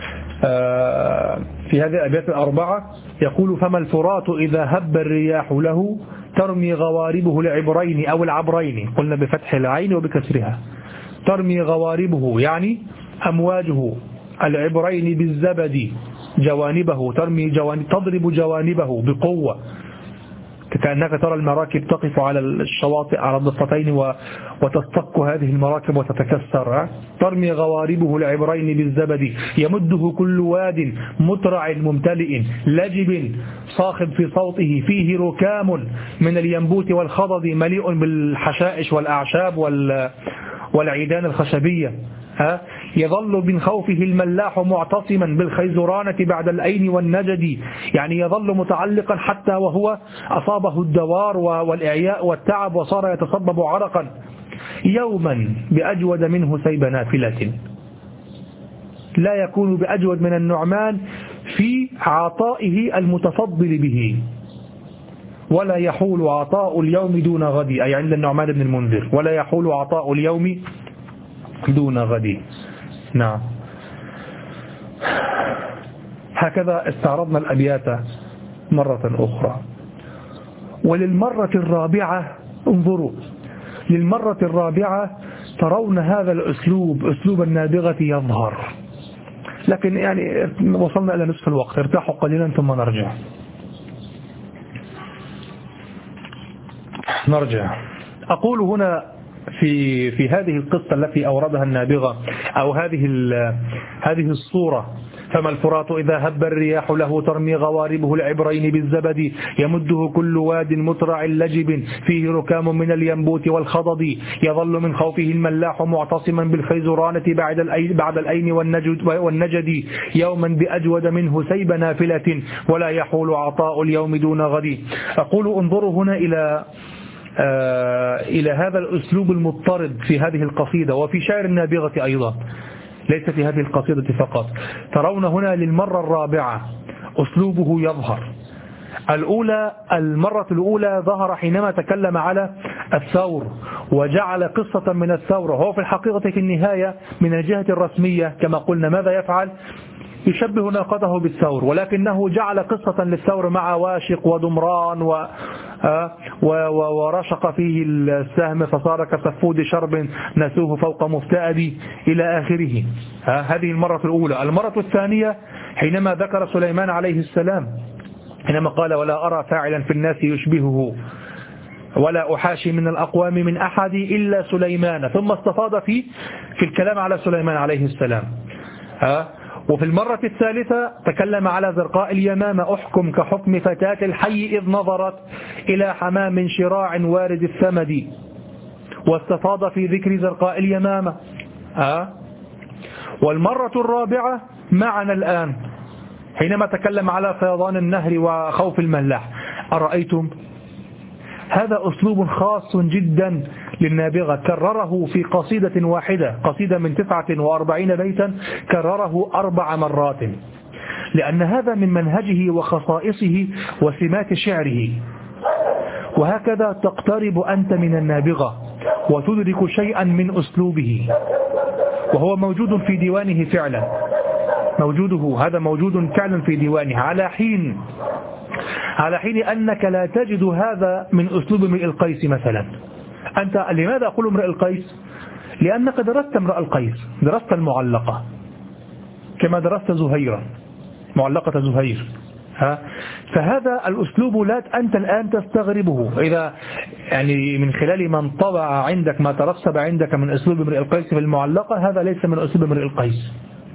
في هذه الأبيات الأربعة، يقول: فما الفرات إذا هب الرياح له ترمي غواربه العبرين أو العبرين، قلنا بفتح العين وبكسرها. ترمي غواربه يعني أمواجه العبرين بالزبد، جوانبه، تضرب جوانبه بقوة، كأنك ترى المراكب تقف على الشواطئ على الضفتين وتصطك هذه المراكب وتتكسر. ترمي غواربه العبرين بالزبد يمده كل واد مترع ممتلئ لجب صاخب في صوته فيه ركام من الينبوت والخضد مليء بالحشائش والأعشاب والعيدان الخشبية. يظل من خوفه الملاح معتصما بالخيزرانة بعد الأين والنجد، يعني يظل متعلقا حتى وهو أصابه الدوار والإعياء والتعب وصار يتصبب عرقا. يوما بأجود منه سيب نافلة، لا يكون بأجود من النعمان في عطائه المتفضل به، ولا يحول عطاء اليوم دون غد، أي عند النعمان بن المنذر ولا يحول عطاء اليوم دون غد. نعم. هكذا استعرضنا الأبيات مرة أخرى. وللمرة الرابعة انظروا، للمرة الرابعة ترون هذا الأسلوب، أسلوب النابغة يظهر. لكن يعني وصلنا إلى نصف الوقت، ارتاحوا قليلا ثم نرجع. أقول هنا في هذه القصة التي أوردها النابغة، أو هذه الصورة: فما الفرات إذا هب الرياح له ترمي غواربه العبرين بالزبد يمده كل واد مترع لجب فيه ركام من الينبوت والخضد يظل من خوفه الملاح معتصما بالخيزرانة بعد الأين والنجد يوما بأجود منه سيب نافلة ولا يحول عطاء اليوم دون غد. أقول انظروا هنا إلى هذا الأسلوب المضطرد في هذه القصيدة وفي شعر النابغة أيضا، ليس في هذه القصيدة فقط. ترون هنا للمرة الرابعة أسلوبه يظهر. المرة الأولى ظهر حينما تكلم على الثور وجعل قصة من الثور، وهو في الحقيقة في النهاية من الجهة الرسمية كما قلنا ماذا يفعل؟ يشبه ناقته بالثور، ولكنه جعل قصة للثور مع واشق ودمران ورشق فيه السهم فصار كسفود شرب نسوه فوق مفتأد إلى آخره. هذه المرة الأولى. المرة الثانية حينما ذكر سليمان عليه السلام، حينما قال: ولا أرى فاعلا في الناس يشبهه ولا أحاشي من الأقوام من أحد إلا سليمان، ثم استفاض في الكلام على سليمان عليه السلام. وفي المرة الثالثة تكلم على زرقاء اليمامة: أحكم كحكم فتاة الحي إذ نظرت إلى حمام شراع وارد الثمد، واستفاض في ذكر زرقاء اليمامة. والمرة الرابعة معنا الآن حينما تكلم على فيضان النهر وخوف الملاح. أرأيتم؟ هذا أسلوب خاص جدا للنابغة، كرره في قصيدة واحدة، قصيدة من 49 بيتا كرره 4 مرات، لأن هذا من منهجه وخصائصه وسمات شعره. وهكذا تقترب أنت من النابغة وتدرك شيئا من أسلوبه، وهو موجود في ديوانه فعلا، هذا موجود فعلا في ديوانه على حين أنك لا تجد هذا من أسلوب امرئ القيس مثلا. أنت لماذا أقول امرئ القيس؟ لأنك درست امرئ القيس، درست المعلقة كما درست زهيرا، معلقة زهير. فهذا الأسلوب لا أنت الآن تستغربه، إذا يعني من خلال من طبع عندك ما ترسب عندك من أسلوب امرئ القيس في المعلقة، هذا ليس من أسلوب امرئ القيس.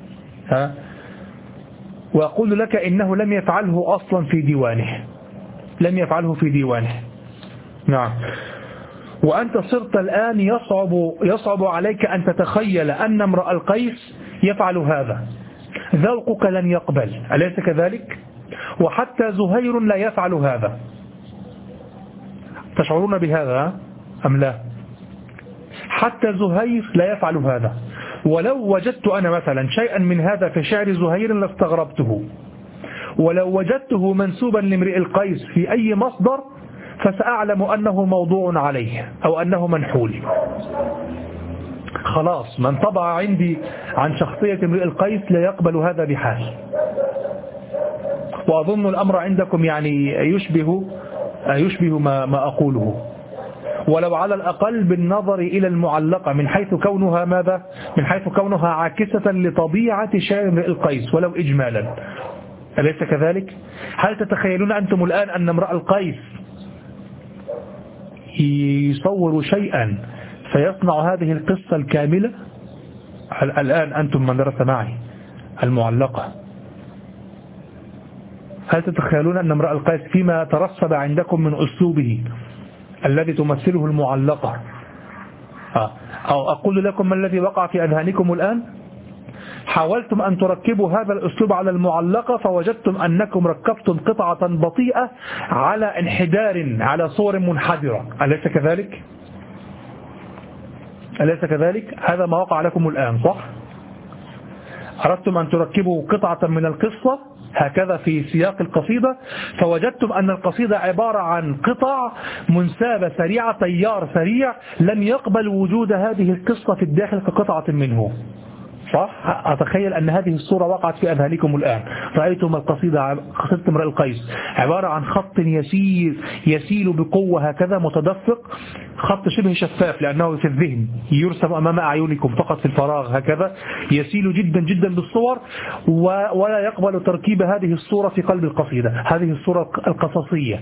وأقول لك إنه لم يفعله أصلا في ديوانه، لم يفعله في ديوانه. نعم. وأنت صرت الآن يصعب عليك أن تتخيل أن امرأ القيس يفعل هذا، ذوقك لن يقبل، أليس كذلك؟ وحتى زهير لا يفعل هذا. تشعرون بهذا أم لا؟ حتى زهير لا يفعل هذا. ولو وجدت أنا مثلا شيئا من هذا في شعر زهير لاستغربته، ولو وجدته منسوبا لامرئ القيس في أي مصدر فسأعلم أنه موضوع عليه أو أنه منحول. خلاص، من طبع عندي عن شخصية امرئ القيس لا يقبل هذا بحال. وأظن الأمر عندكم يعني يشبه ما أقوله، ولو على الأقل بالنظر إلى المعلقة من حيث كونها ماذا؟ من حيث كونها عاكسة لطبيعة شعر امرئ القيس ولو إجمالا. أليس كذلك؟ هل تتخيلون أنتم الآن أن امرأ القيس يصور شيئا فيصنع هذه القصة الكاملة؟ الآن أنتم من درس معي المعلقة، هل تتخيلون أن امرأ القيس فيما ترسب عندكم من أسلوبه الذي تمثله المعلقة، أو أقول لكم ما الذي وقع في أذهانكم الآن؟ حاولتم أن تركبوا هذا الأسلوب على المعلقة فوجدتم أنكم ركبتم قطعة بطيئة على انحدار، على صور منحدرة. أليس كذلك؟ أليس كذلك؟ هذا ما وقع لكم الآن، صح؟ أردتم أن تركبوا قطعة من القصة هكذا في سياق القصيدة، فوجدتم أن القصيدة عبارة عن قطع منسابة سريعة، تيار سريع لم يقبل وجود هذه القصة في الداخل كقطعة منه، صح؟ أتخيل أن هذه الصورة وقعت في أذهانكم الآن. رأيتم القصيدة، قصيدة امرئ القيس عبارة عن خط يسيل بقوة هكذا متدفق، خط شبه شفاف لأنه في الذهن يرسم أمام أعينكم فقط في الفراغ هكذا، يسيل جدا جدا بالصور ولا يقبل تركيب هذه الصورة في قلب القصيدة، هذه الصورة القصصية.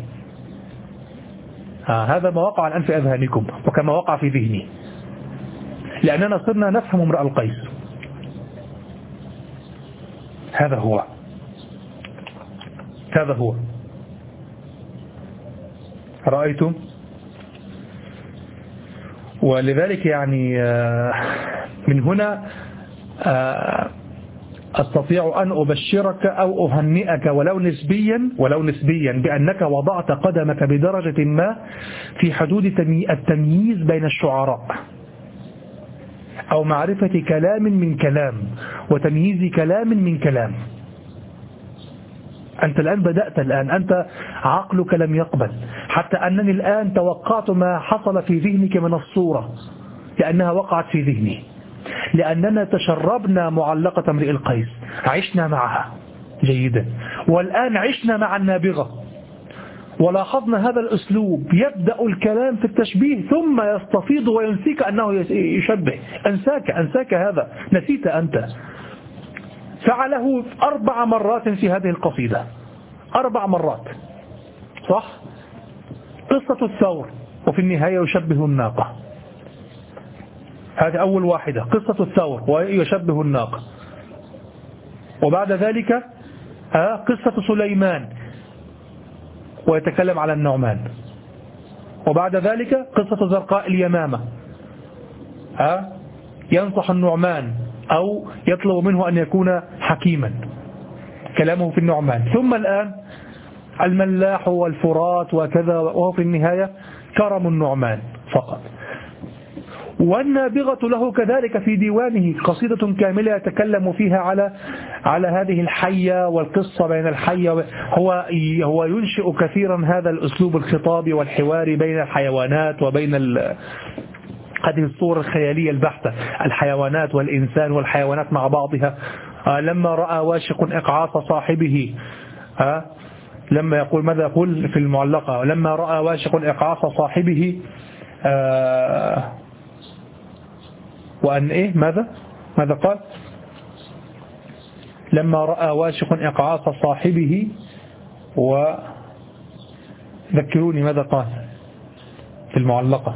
هذا ما وقع الآن في أذهانكم وكما وقع في ذهني، لأننا صرنا نفهم امرئ القيس. هذا هو رأيتم؟ ولذلك يعني من هنا أستطيع أن أبشرك أو أهنئك ولو نسبيا بأنك وضعت قدمك بدرجة ما في حدود التمييز بين الشعراء، أو معرفة كلام من كلام وتمييز كلام من كلام. أنت الآن بدأت، الآن أنت عقلك لم يقبل، حتى أنني الآن توقعت ما حصل في ذهنك من الصورة لأنها وقعت في ذهني، لأننا تشربنا معلقة امرئ القيس، عشنا معها جيدا، والآن عشنا مع النابغة ولاحظنا هذا الأسلوب، يبدأ الكلام في التشبيه ثم يستفيض وينسيك أنه يشبه، أنساك هذا، نسيت أنت. فعله 4 مرات في هذه القصيدة، 4 مرات، صح؟ قصة الثور وفي النهاية يشبه الناقة، هذه أول واحدة، قصة الثور ويشبه الناقة. وبعد ذلك قصة سليمان ويتكلم على النعمان. وبعد ذلك قصة زرقاء اليمامة، ينصح النعمان أو يطلب منه أن يكون حكيما، كلامه في النعمان. ثم الآن الملاح والفرات وكذا، وهو في النهاية كرم النعمان فقط. والنابغة له كذلك في ديوانه قصيدة كاملة يتكلم فيها على هذه الحية والقصة بين الحية. هو ينشئ كثيرا هذا الأسلوب الخطابي والحواري بين الحيوانات وبين هذه الصور الخيالية البحتة، الحيوانات والإنسان والحيوانات مع بعضها. لما رأى واشق إقعاص صاحبه، لما يقول ماذا يقول في المعلقة؟ لما رأى واشق إقعاص صاحبه وأن إيه ماذا قال؟ لما رأى واشق إقعاص صاحبه وذكروني ماذا قال في المعلقة؟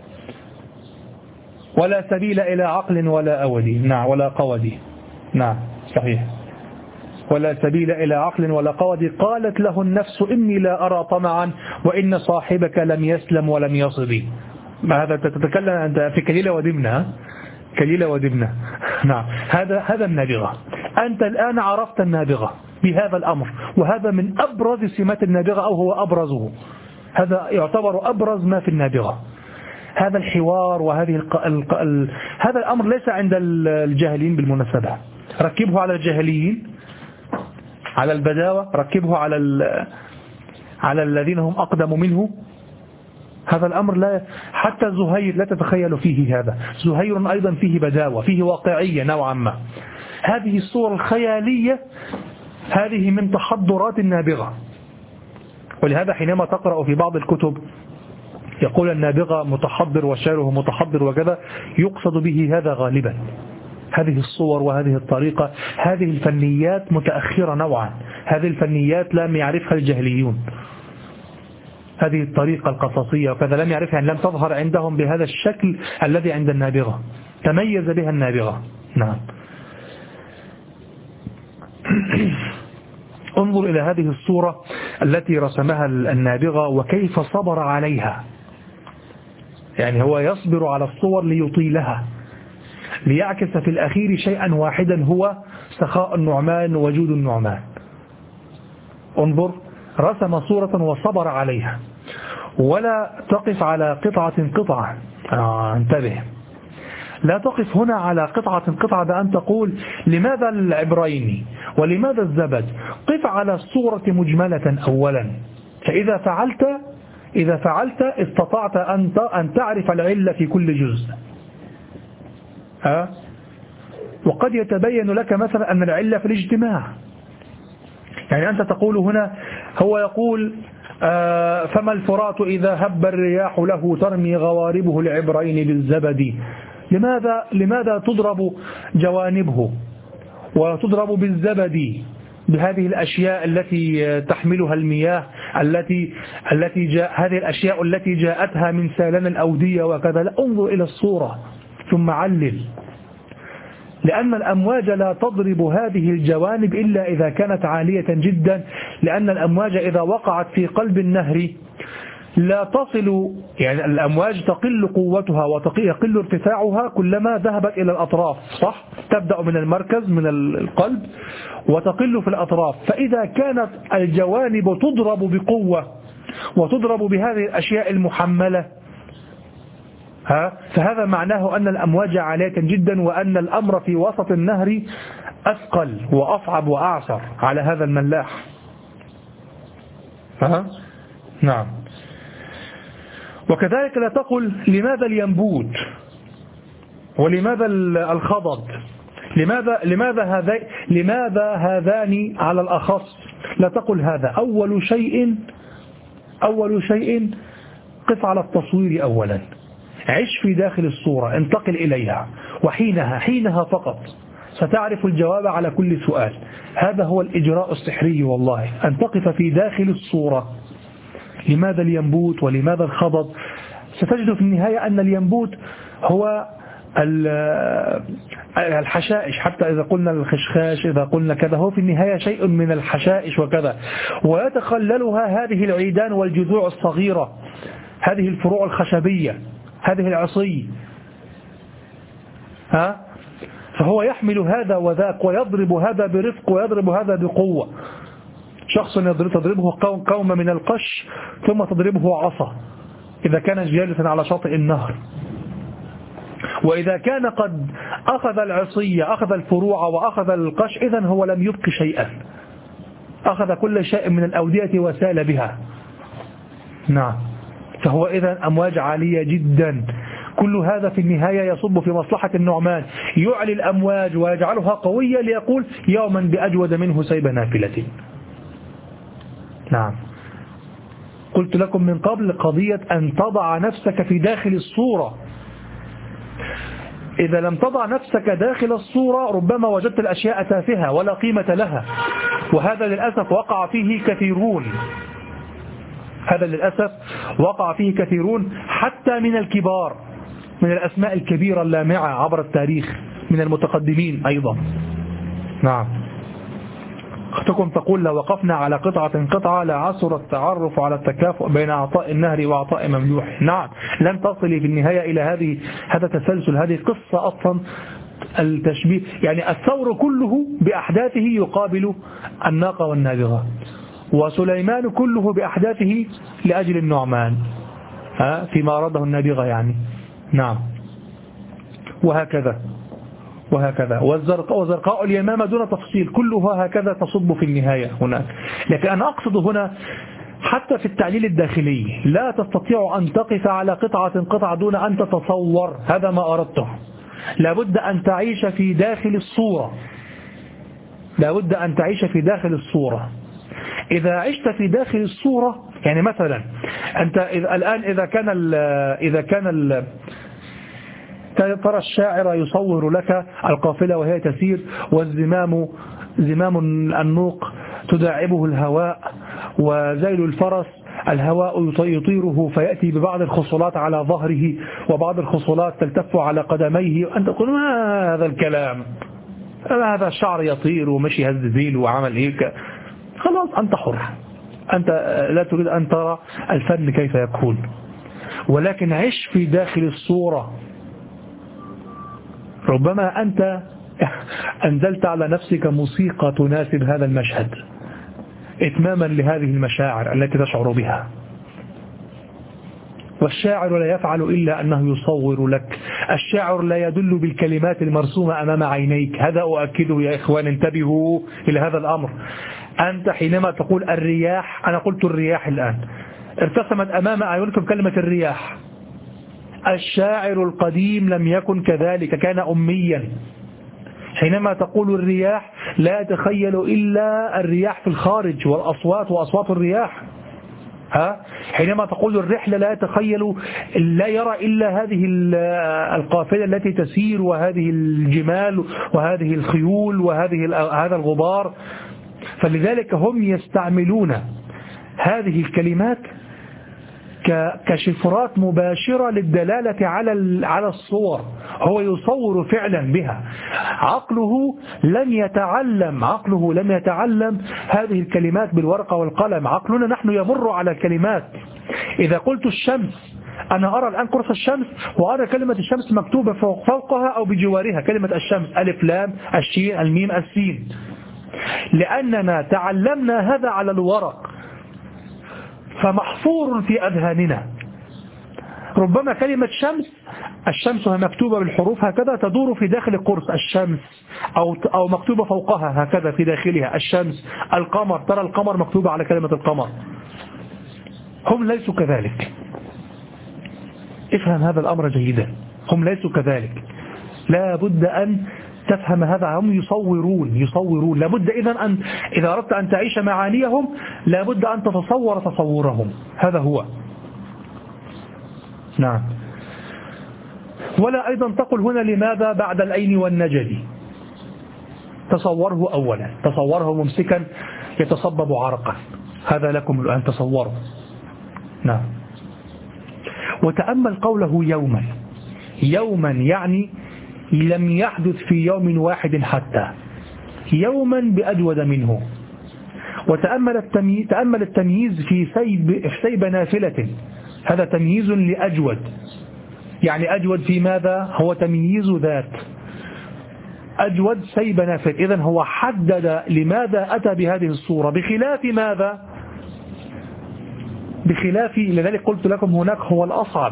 ولا سبيل إلى عقل ولا أودي، نعم، ولا قودي، نعم صحيح، ولا سبيل إلى عقل ولا قودي. قالت له النفس إني لا أرى طمعا وإن صاحبك لم يسلم ولم يصبي. ما هذا تتكلم أنت في كليلة ودمنة نعم. هذا النابغة. أنت الآن عرفت النابغة بهذا الأمر، وهذا من أبرز سمات النابغة، أو هو أبرزه، هذا يعتبر أبرز ما في النابغة، هذا الحوار وهذه هذا الأمر ليس عند الجاهلين بالمناسبة. ركبه على الجاهليين، على البداوة، ركبه على الذين هم أقدم منه. هذا الأمر لا، حتى زهير لا تتخيل فيه هذا. زهير أيضا فيه بداوة، فيه واقعية نوعا ما. هذه الصور الخيالية هذه من تحضرات النابغة. ولهذا حينما تقرأ في بعض الكتب يقول النابغة متحضر وشعره متحضر وكذا، يقصد به هذا غالبا. هذه الصور وهذه الطريقة، هذه الفنيات متأخرة نوعا، هذه الفنيات لم يعرفها الجاهليون، هذه الطريقة القصصية وكذا لم يعرفها، لم تظهر عندهم بهذا الشكل الذي عند النابغة، تميز بها النابغة. نعم. انظر إلى هذه الصورة التي رسمها النابغة وكيف صبر عليها. يعني هو يصبر على الصور ليطيلها، ليعكس في الأخير شيئا واحدا هو سخاء النعمان وجود النعمان. انظر، رسم صورة وصبر عليها، ولا تقف على قطعة. انتبه، لا تقف هنا على قطعة بأن تقول لماذا العبرين ولماذا الزبد. قف على الصورة مجملة أولا، فإذا فعلت استطعت أن تعرف العلة في كل جزء. وقد يتبين لك مثلا أن العلة في الاجتماع. يعني أنت تقول هنا، هو يقول فما الفرات إذا هب الرياح له ترمي غواربه العبرين بالزبد. لماذا تضرب جوانبه وتضرب بالزبد، بهذه الأشياء التي تحملها المياه هذه الأشياء التي جاءتها من سالان الأودية وكذا. لا، انظر إلى الصورة ثم علل، لأن الأمواج لا تضرب هذه الجوانب إلا إذا كانت عالية جدا، لأن الأمواج إذا وقعت في قلب النهر لا تصل، يعني الأمواج تقل قوتها ويقل ارتفاعها كلما ذهبت إلى الأطراف، صح؟ تبدأ من المركز من القلب وتقل في الأطراف. فإذا كانت الجوانب تضرب بقوة وتضرب بهذه الأشياء المحملة، فهذا معناه أن الأمواج عالية جدا، وأن الأمر في وسط النهر أثقل وأصعب وأعسر على هذا الملاح. نعم. وكذلك لا تقل لماذا الينبوت ولماذا الخضد، لماذا هذان على الأخص. لا تقل هذا. أول شيء قف على التصوير أولا، عش في داخل الصورة، انتقل إليها، وحينها فقط ستعرف الجواب على كل سؤال. هذا هو الإجراء السحري والله، أن تقف في داخل الصورة. لماذا الينبوت ولماذا الخضد؟ ستجد في النهاية أن الينبوت هو الحشائش، حتى إذا قلنا الخشخاش إذا قلنا كذا، هو في النهاية شيء من الحشائش وكذا، ويتخللها هذه العيدان والجذوع الصغيرة، هذه الفروع الخشبية، هذه العصي. فهو يحمل هذا وذاك، ويضرب هذا برفق ويضرب هذا بقوة. شخص تضربه قوم من القش ثم تضربه عصا إذا كان جالسا على شاطئ النهر، وإذا كان قد أخذ العصية، أخذ الفروع وأخذ القش، إذن هو لم يبق شيئا، أخذ كل شيء من الأودية وسال بها. نعم. فهو إذن أمواج عالية جدا. كل هذا في النهاية يصب في مصلحة النعمان، يعلي الأمواج ويجعلها قوية ليقول يوما بأجود منه سيب نافلة. نعم. قلت لكم من قبل قضية أن تضع نفسك في داخل الصورة. إذا لم تضع نفسك داخل الصورة ربما وجدت الأشياء تافهة ولا قيمة لها، وهذا للأسف وقع فيه كثيرون، حتى من الكبار، من الأسماء الكبيرة اللامعة عبر التاريخ، من المتقدمين أيضا. نعم. أختكم تقول لو وقفنا على قطعة لعسر التعرف على التكافؤ بين عطاء النهر وعطاء مملوح. نعم، لن تصلي في النهاية إلى هذا التسلسل، هذه قصة أصلا التشبيه. يعني الثور كله بأحداثه يقابل الناقة والنابغة، وسليمان كله بأحداثه لأجل النعمان فيما أراده النابغة يعني. نعم. وهكذا وزرقاء اليمامة دون تفصيل، كلها هكذا تصب في النهاية هناك. لكن أنا أقصد هنا حتى في التعليل الداخلي لا تستطيع أن تقف على قطعة دون أن تتصور، هذا ما أردته. لابد أن تعيش في داخل الصورة. إذا عشت في داخل الصورة، يعني مثلا أنت الآن إذا كان ترى الشاعر يصور لك القافلة وهي تسير، والزمام النوق تداعبه الهواء، وذيل الفرس الهواء يطيره فيأتي ببعض الخصلات على ظهره وبعض الخصلات تلتف على قدميه، أنت تقول ما هذا الكلام، هذا الشعر يطير ومشي هز ذيل وعمل هيك، خلاص أنت حر، أنت لا تريد أن ترى الفن كيف يكون، ولكن عش في داخل الصورة. ربما أنت أنزلت على نفسك موسيقى تناسب هذا المشهد إتماما لهذه المشاعر التي تشعر بها، والشاعر لا يفعل إلا أنه يصور لك. الشاعر لا يدل بالكلمات المرسومة أمام عينيك، هذا أؤكده يا إخوان، انتبهوا إلى هذا الأمر. أنت حينما تقول الرياح، أنا قلت الرياح الآن، ارتسمت أمام أعينكم كلمة الرياح. الشاعر القديم لم يكن كذلك، كان أميا. حينما تقول الرياح لا يتخيل إلا الرياح في الخارج والأصوات وأصوات الرياح. حينما تقول الرحلة لا يتخيل، لا يرى إلا هذه القافلة التي تسير وهذه الجمال وهذه الخيول هذا الغبار. فلذلك هم يستعملون هذه الكلمات كشفرات مباشرة للدلالة على الصور، هو يصور فعلا بها. عقله لم يتعلم هذه الكلمات بالورقة والقلم. عقلنا نحن يمر على الكلمات. إذا قلت الشمس، أنا أرى الآن قرص الشمس وأرى كلمة الشمس مكتوبة فوقها أو بجوارها كلمة الشمس، ألف لام الشين الميم السين، لأننا تعلمنا هذا على الورق فمحفور في أذهاننا. ربما كلمة الشمس وهي مكتوبة بالحروف هكذا تدور في داخل القرص، الشمس، أو مكتوبة فوقها هكذا في داخلها الشمس. القمر، ترى القمر مكتوبة على كلمة القمر. هم ليسوا كذلك، افهم هذا الأمر جيدا، هم ليسوا كذلك. لا بد أن تفهم هذا، هم يصورون. لابد إذا أردت أن تعيش معانيهم لابد أن تتصور تصورهم، هذا هو. نعم. ولا أيضا تقل هنا لماذا بعد الأين والنجد، تصوره أولا، تصوره ممسكا يتصبب عرقا، هذا لكم الآن تصوروا. نعم. وتأمل قوله يوما يعني لم يحدث في يوم واحد حتى، يوما بأجود منه. تأمل التمييز في سيب نافلة، هذا تمييز لأجود، يعني أجود في ماذا؟ هو تمييز ذات، أجود سيب نافلة. إذن هو حدد لماذا أتى بهذه الصورة، بخلاف ماذا؟ بخلاف، لذلك قلت لكم هناك هو الأصعب،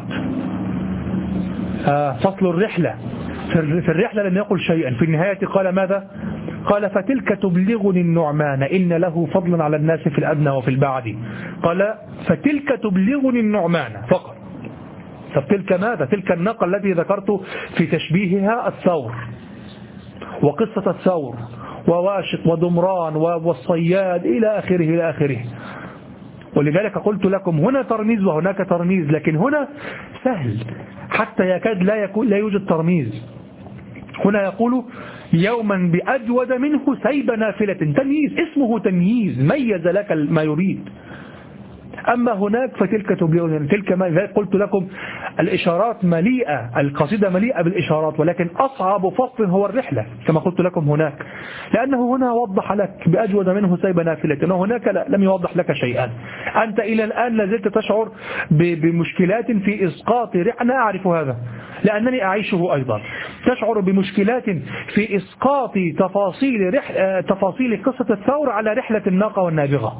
فصل الرحلة. في الرحلة لم يقل شيئا، في النهاية قال ماذا؟ قال فتلك تبلغني النعمان إن له فضلا على الناس في الأدنى وفي البعد. قال فتلك تبلغني النعمان فقط. طب تلك ماذا؟ تلك الناقة التي ذكرت في تشبيهها الثور، وقصة الثور وواشق ودمران والصياد إلى آخره. ولذلك قلت لكم هنا ترميز وهناك ترميز، لكن هنا سهل حتى يكاد لا يوجد ترميز. هنا يقول يوما بأجود منه سيب نافلة، تمييز، اسمه تمييز، ميز لك ما يريد. أما هناك فتلك تبلغني، تلك ما قلت لكم الإشارات مليئة، القصيدة مليئة بالإشارات، ولكن أصعب فصل هو الرحلة كما قلت لكم هناك، لأنه هنا وضح لك بأجود منه سيب نافلة، وهناك لم يوضح لك شيئا. أنت إلى الآن لازلت تشعر بمشكلات في إسقاط أنا أعرف هذا لأنني أعيشه أيضا، تشعر بمشكلات في إسقاط تفاصيل قصة الثور على رحلة الناقة والنابغة.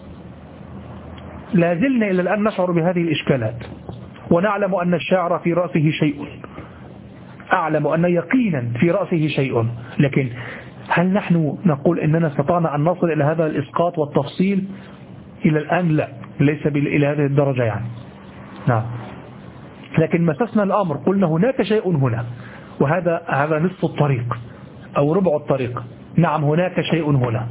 لازلنا إلى الآن نشعر بهذه الإشكالات، ونعلم أن الشاعر في رأسه شيء، أعلم أن يقينا في رأسه شيء، لكن هل نحن نقول إننا استطعنا أن نصل إلى هذا الإسقاط والتفصيل؟ إلى الآن لا، ليس إلى هذه الدرجة يعني. نعم. لكن مسسنا الأمر، قلنا هناك شيء هنا، وهذا نصف الطريق أو ربع الطريق. نعم هناك شيء هنا،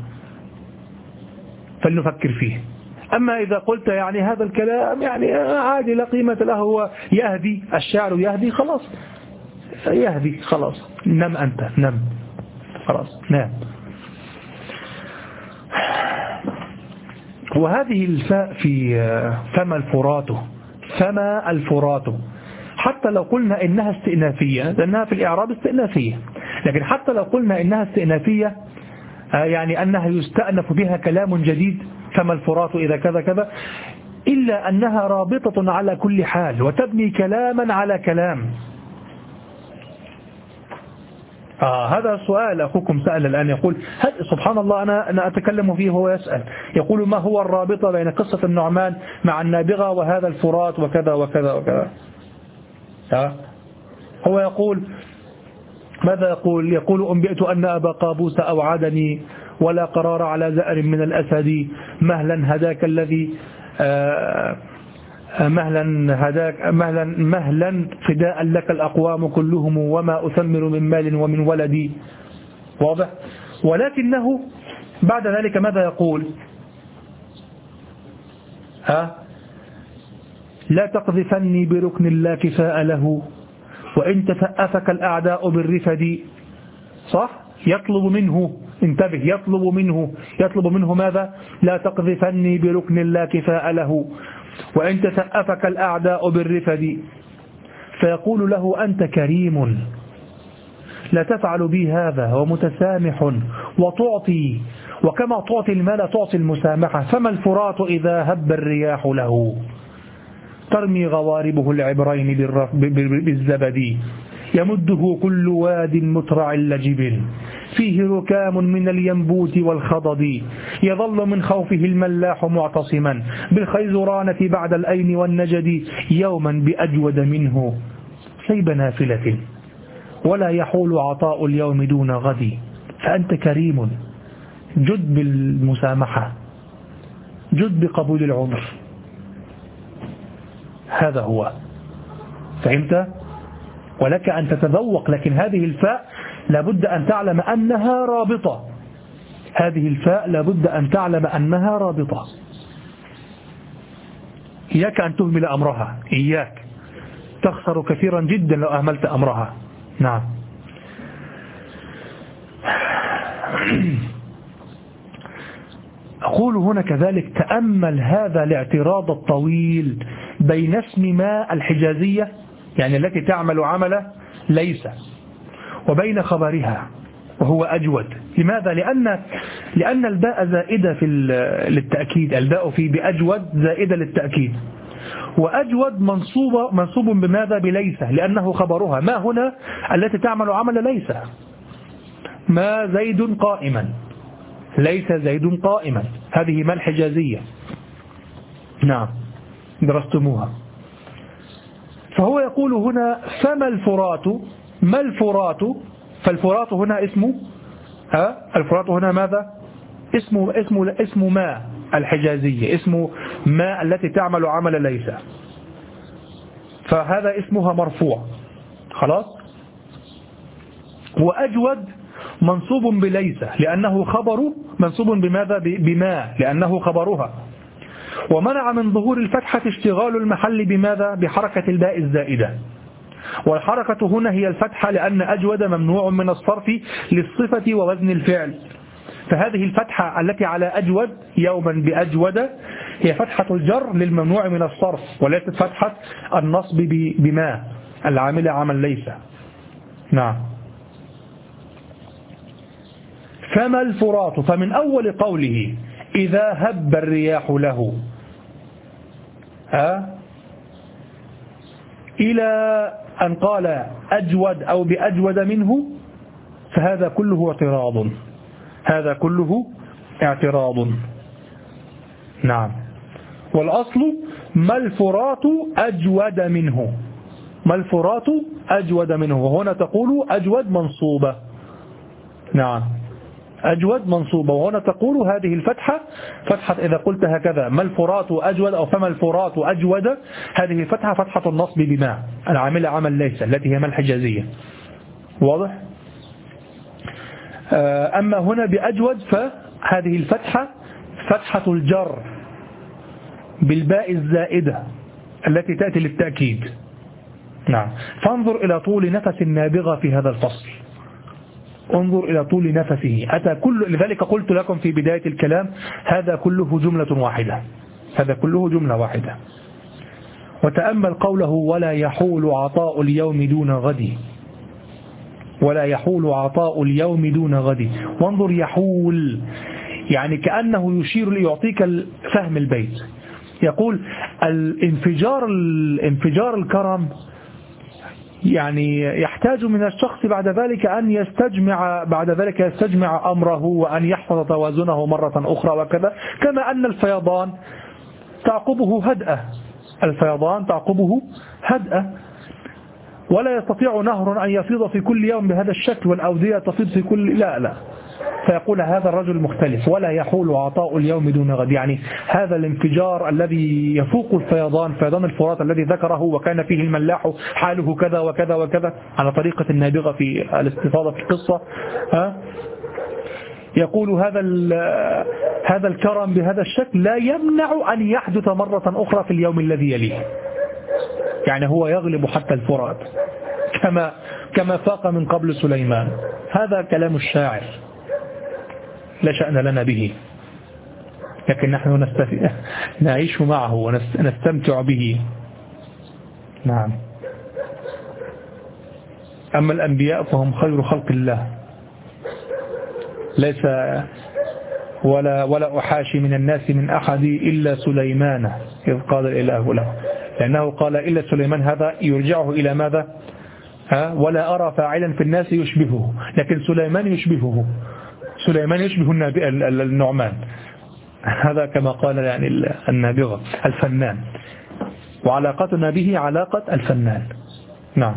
فلنفكر فيه. أما إذا قلت يعني هذا الكلام يعني عادي لا قيمة له، هو يهدي، الشاعر يهدي، خلاص يهدي، خلاص نم أنت، نم خلاص، نام. وهذه الفاء في فما الفرات، فما الفرات، حتى لو قلنا إنها استئنافية، لأنها في الإعراب استئنافية، لكن حتى لو قلنا إنها استئنافية يعني أنها يستأنف بها كلام جديد، فما الفرات إذا كذا كذا، إلا أنها رابطة على كل حال وتبني كلاما على كلام. هذا السؤال أخوكم سأل الآن، يقول سبحان الله، أنا أتكلم فيه وهو يسأل، يقول ما هو الرابطة بين قصة النعمان مع النابغة وهذا الفرات وكذا وكذا وكذا. هو يقول ماذا يقول؟ يقول أنبئت أن أبا قابوس أوعدني ولا قرار على زأر من الأسد، مهلا هداك الذي مهلا فداء لك الأقوام كلهم وما أثمر من مال ومن ولدي. واضح؟ ولكنه بعد ذلك ماذا يقول؟ لا تقذفني بركن لا كفاء له وإن تثأفك الأعداء بالرفد. صح؟ يطلب منه، انتبه، يطلب منه ماذا؟ لا تقذفني بركن لا كفاء له وإن تثأفك الأعداء بالرفد. فيقول له أنت كريم لا تفعل بي هذا ومتسامح وتعطي، وكما تعطي المال تعطي المسامحة، فما الفرات إذا هب الرياح له ترمي غواربه العبرين بالزبد، يمده كل واد مترع لجب فيه ركام من الينبوت والخضد، يظل من خوفه الملاح معتصما بالخيزرانة بعد الأين والنجد، يوما بأجود منه سيب نافلة ولا يحول عطاء اليوم دون غد، فأنت كريم جد بالمسامحة، جد بقبول العذر. هذا هو، فهمت؟ ولك أن تتذوق، لكن هذه الفاء لابد أن تعلم أنها رابطة، هذه الفاء لابد أن تعلم أنها رابطة. إياك أن تهمل أمرها، إياك، تخسر كثيرا جدا لو أهملت أمرها. نعم. أقول هنا كذلك تأمل هذا الاعتراض الطويل بين اسم ما الحجازية، يعني التي تعمل عمل ليس، وبين خبرها وهو أجود. لماذا؟ لأن الباء زائدة في للتأكيد، الباء في بأجود زائدة للتأكيد، وأجود منصوب بماذا؟ بليس، لأنه خبرها. ما هنا التي تعمل عمل ليس، ما زيد قائما، ليس زيد قائما، هذه ما الحجازية. نعم درستموها. فهو يقول هنا فما الفرات، ما الفرات، فالفرات هنا اسمه الفرات هنا ماذا؟ اسم ما الحجازية، اسم ما التي تعمل عمل ليس، فهذا اسمها مرفوع خلاص. وأجود منصوب بليس لأنه خبر، منصوب بماذا؟ بما، لأنه خبرها. ومنع من ظهور الفتحة اشتغال المحل بماذا؟ بحركة الباء الزائدة، والحركة هنا هي الفتحة، لأن أجود ممنوع من الصرف للصفة ووزن الفعل، فهذه الفتحة التي على أجود يوما بأجود هي فتحة الجر للممنوع من الصرف، وليست فتحة النصب بما العامل عمل ليس. نعم. فما الفرات، فمن أول قوله إذا هب الرياح له إلى أن قال أجود أو بأجود منه، فهذا كله اعتراض، هذا كله اعتراض. نعم. والأصل ما الفرات أجود منه، ما الفرات أجود منه، وهنا تقول أجود منصوبة. نعم أجود منصوبة، وهنا تقول هذه الفتحة فتحة، إذا قلت هكذا ما الفرات أجود أو فما الفرات أجود، هذه الفتحة فتحة النصب بما العامل عمل ليس التي هي ما الحجازية. واضح؟ أما هنا بأجود فهذه الفتحة فتحة الجر بالباء الزائدة التي تأتي للتأكيد. نعم. فانظر إلى طول نفس النابغة في هذا الفصل، انظر إلى طول نفسه. أتى لذلك قلت لكم في بداية الكلام هذا كله جملة واحدة، هذا كله جملة واحدة. وتأمل قوله ولا يحول عطاء اليوم دون غد، ولا يحول عطاء اليوم دون غد. وانظر يحول، يعني كأنه يشير ليعطيك فهم البيت. يقول الانفجار الكرم يعني يحتاج من الشخص بعد ذلك أن يستجمع أمره وأن يحفظ توازنه مرة أخرى وكذا. كما أن الفيضان تعقبه هدأة، الفيضان تعقبه هدأة، ولا يستطيع نهر أن يفيض في كل يوم بهذا الشكل والأودية تفيض في كل، لا. فيقول هذا الرجل مختلف. ولا يحول عطاء اليوم دون غد، يعني هذا الانفجار الذي يفوق الفيضان، فيضان الفرات الذي ذكره وكان فيه الملاح حاله كذا وكذا وكذا على طريقة النابغة في الاستفاضة في القصة. يقول هذا الكرم بهذا الشكل لا يمنع أن يحدث مرة أخرى في اليوم الذي يليه، يعني هو يغلب حتى الفرات كما فاق من قبل سليمان. هذا كلام الشاعر لا شأن لنا به، لكن نحن نعيش معه ونستمتع به. نعم. أما الأنبياء فهم خير خلق الله، ليس ولا أحاشي من الناس من أحد إلا سليمان إذ قال الإله له، لأنه قال إلا سليمان، هذا يرجعه إلى ماذا؟ ولا أرى فاعلا في الناس يشبهه، لكن سليمان يشبهه، سليمان يشبه النعمان، هذا كما قال يعني النابغة الفنان، وعلاقتنا به علاقة الفنان. نعم.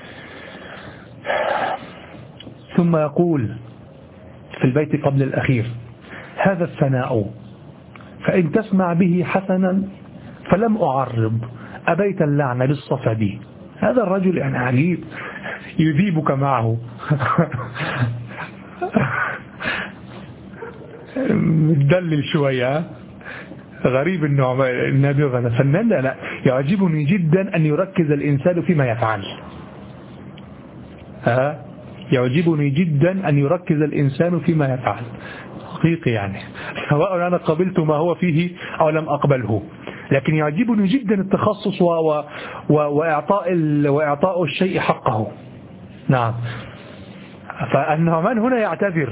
ثم يقول في البيت قبل الأخير هذا الثناء فإن تسمع به حسنا فلم أعرض أبيت اللعنة بالصفد. هذا الرجل يعني عجيب، يذيبك معه متدلل شوية، غريب النابغة فنان. لا يعجبني جدا أن يركز الإنسان فيما يفعل، يعجبني جدا أن يركز الإنسان فيما يفعل حقيقي، يعني سواء أنا قبلت ما هو فيه أو لم أقبله، لكن يعجبني جدا التخصص وإعطاء الشيء حقه. نعم. فالنعمان هنا يعتذر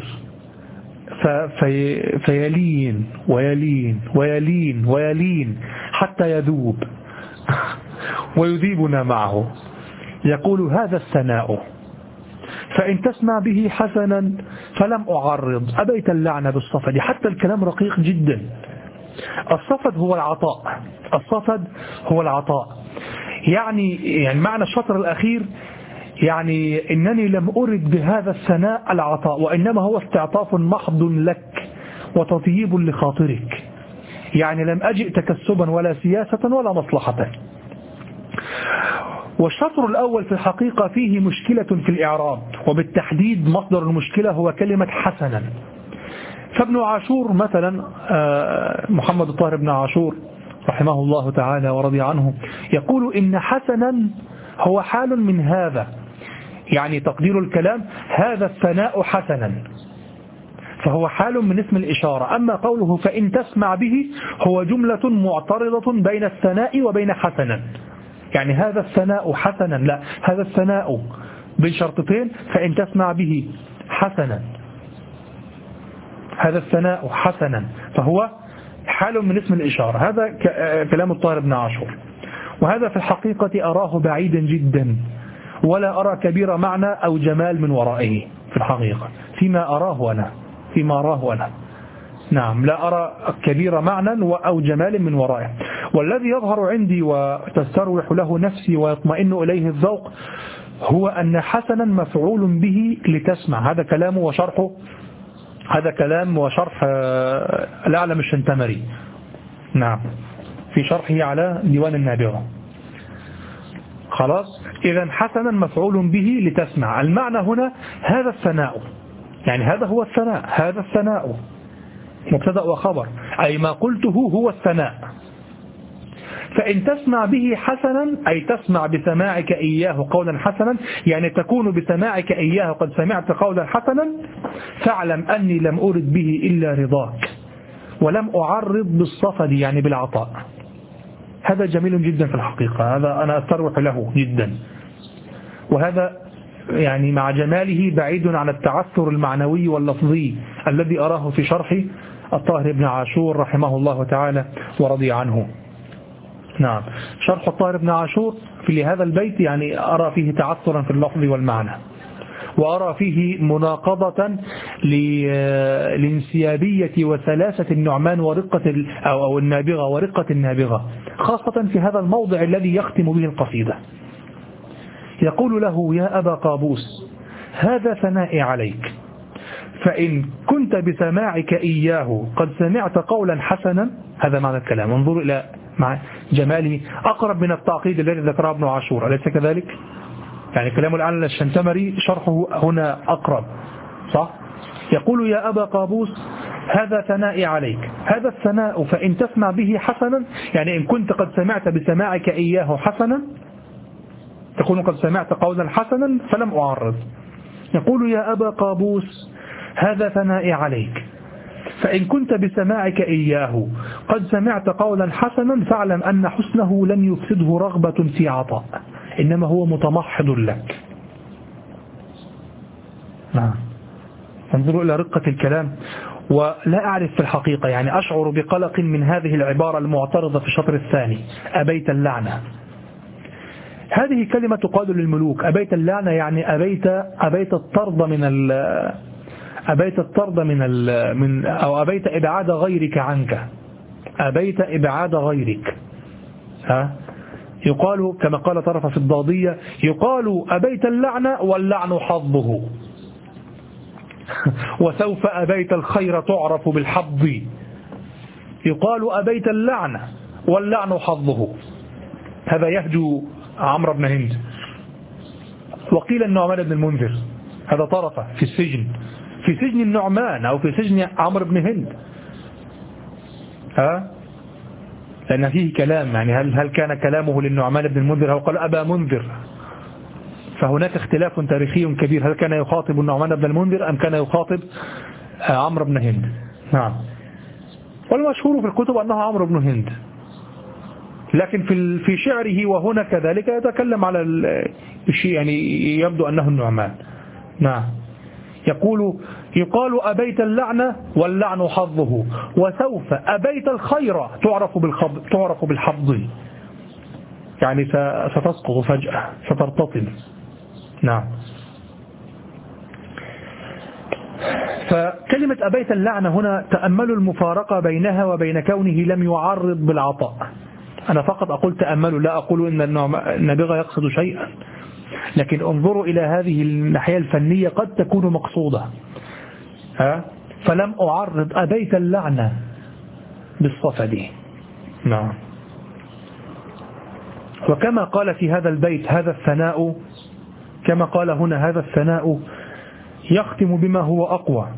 فيلين ويلين ويلين ويلين حتى يذوب ويذيبنا معه. يقول هذا الثناء فإن تسمع به حسنا فلم أعرض أبيت اللعنة بالصفد. حتى الكلام رقيق جدا. الصفد هو العطاء، الصفد هو العطاء، يعني معنى الشطر الأخير يعني إنني لم أرد بهذا الثناء العطاء، وإنما هو استعطاف محض لك وتطييب لخاطرك، يعني لم أجئ تكسبا ولا سياسة ولا مصلحة. والشطر الأول في الحقيقة فيه مشكلة في الإعراب، وبالتحديد مصدر المشكلة هو كلمة حسنا. فابن عاشور مثلا، محمد الطاهر بن عاشور رحمه الله تعالى ورضي عنه، يقول إن حسنا هو حال من هذا، يعني تقدير الكلام هذا الثناء حسنا، فهو حال من اسم الإشارة. أما قوله فإن تسمع به هو جملة معترضة بين الثناء وبين حسنا، يعني هذا الثناء حسنا، لا هذا الثناء بين شرطتين، فإن تسمع به حسنا، هذا الثناء حسنا، فهو حال من اسم الإشارة. هذا كلام الطاهر بن عاشور، وهذا في الحقيقة أراه بعيدا جدا، ولا أرى كبير معنى أو جمال من ورائه في الحقيقة فيما أراه أنا. نعم، لا أرى كبير معنى أو جمال من ورائه. والذي يظهر عندي وتستروح له نفسي ويطمئن إليه الذوق هو أن حسنا مفعول به لتسمع. هذا كلامه وشرحه، هذا كلام وشرح الأعلم الشنتمري، نعم، في شرحه على ديوان النابغة. خلاص، إذا حسنا مفعول به لتسمع. المعنى هنا هذا الثناء، يعني هذا هو الثناء، هذا الثناء مبتدأ وخبر، أي ما قلته هو الثناء. فإن تسمع به حسنا أي تسمع بسماعك إياه قولا حسنا، يعني تكون بسماعك إياه قد سمعت قولا حسنا، فاعلم أني لم أرد به إلا رضاك ولم أعرض بالصفد يعني بالعطاء. هذا جميل جدا في الحقيقة، هذا أنا أستروح له جدا، وهذا يعني مع جماله بعيد عن التعثر المعنوي واللفظي الذي أراه في شرح الطاهر بن عاشور رحمه الله تعالى ورضي عنه. نعم، شرح الطاهر بن عاشور في هذا البيت يعني أرى فيه تعثرا في اللفظ والمعنى، وأرى فيه مناقضة لانسيابية وسلاسة النعمان ورقة أو النابغة ورقة النابغة، خاصة في هذا الموضع الذي يختم به القصيدة. يقول له: يا أبا قابوس هذا ثنائي عليك، فإن كنت بسماعك إياه قد سمعت قولا حسنا. هذا معنى الكلام، انظروا إلى مع جماله، أقرب من التعقيد الذي ذكره ابن عاشور، أليس كذلك؟ يعني كلام الآن الشنتمري شرحه هنا أقرب، صح؟ يقول: يا أبا قابوس هذا ثنائي عليك، هذا الثناء فإن تسمع به حسنا، يعني إن كنت قد سمعت بسماعك إياه حسنا تكون قد سمعت قولا حسنا فلم أعرض. يقول: يا أبا قابوس هذا ثنائي عليك، فإن كنت بسماعك إياه قد سمعت قولا حسنا فاعلم أن حسنه لم يفسده رغبة في عطاء، إنما هو متمحض لك. نعم، انظروا إلى رقة الكلام. ولا أعرف في الحقيقة، يعني أشعر بقلق من هذه العبارة المعترضة في الشطر الثاني: أبيت اللعنة. هذه كلمة تقال للملوك، أبيت اللعنة يعني أبيت الطرد من أو أبيت إبعاد غيرك عنك، أبيت إبعاد غيرك. يقال كما قال طرف في الضادية: يقال أبيت اللعنة واللعن حظه، وسوف أبيت الخير تعرف بالحظ. يقال أبيت اللعنة واللعن حظه. هذا يهجو عمرو بن هند. وقيل النعمان بن المنذر، هذا طرفه في السجن، في سجن النعمان أو في سجن عمرو بن هند. لأن فيه كلام، يعني هل كان كلامه للنعمان بن المنذر أو قال أبا منذر؟ فهناك اختلاف تاريخي كبير، هل كان يخاطب النعمان بن المنذر أم كان يخاطب عمرو بن هند؟ نعم، والمشهور في الكتب أنه عمرو بن هند، لكن في شعره وهنا كذلك يتكلم على الشيء، يعني يبدو أنه النعمان. نعم، يقال أبيت اللعنة واللعن حظه، وسوف أبيت الخير تعرف بالحظ، يعني ستسقط فجأة، سترتطم. نعم، فكلمة أبيت اللعنة هنا تأملوا المفارقة بينها وبين كونه لم يعرض بالعطاء. أنا فقط أقول تأملوا، لا أقول إن النابغة يقصد شيئا، لكن انظروا إلى هذه الناحية الفنية قد تكون مقصودة. فلم أعرض أبيت اللعنة بالصفد. نعم، وكما قال في هذا البيت هذا الثناء، كما قال هنا هذا الثناء يختم بما هو أقوى،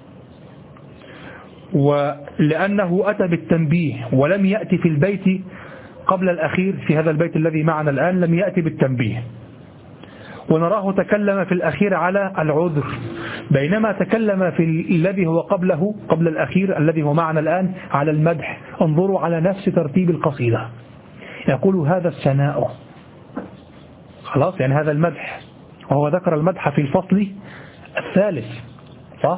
ولأنه أتى بالتنبيه ولم يأتي في البيت قبل الأخير، في هذا البيت الذي معنا الآن لم يأتي بالتنبيه، ونراه تكلم في الأخير على العذر، بينما تكلم في الذي هو قبله قبل الأخير الذي هو معنا الآن على المدح. انظروا على نفس ترتيب القصيدة، يقول هذا الثناء، خلاص، يعني هذا المدح، وهو ذكر المدح في الفصل الثالث، صح؟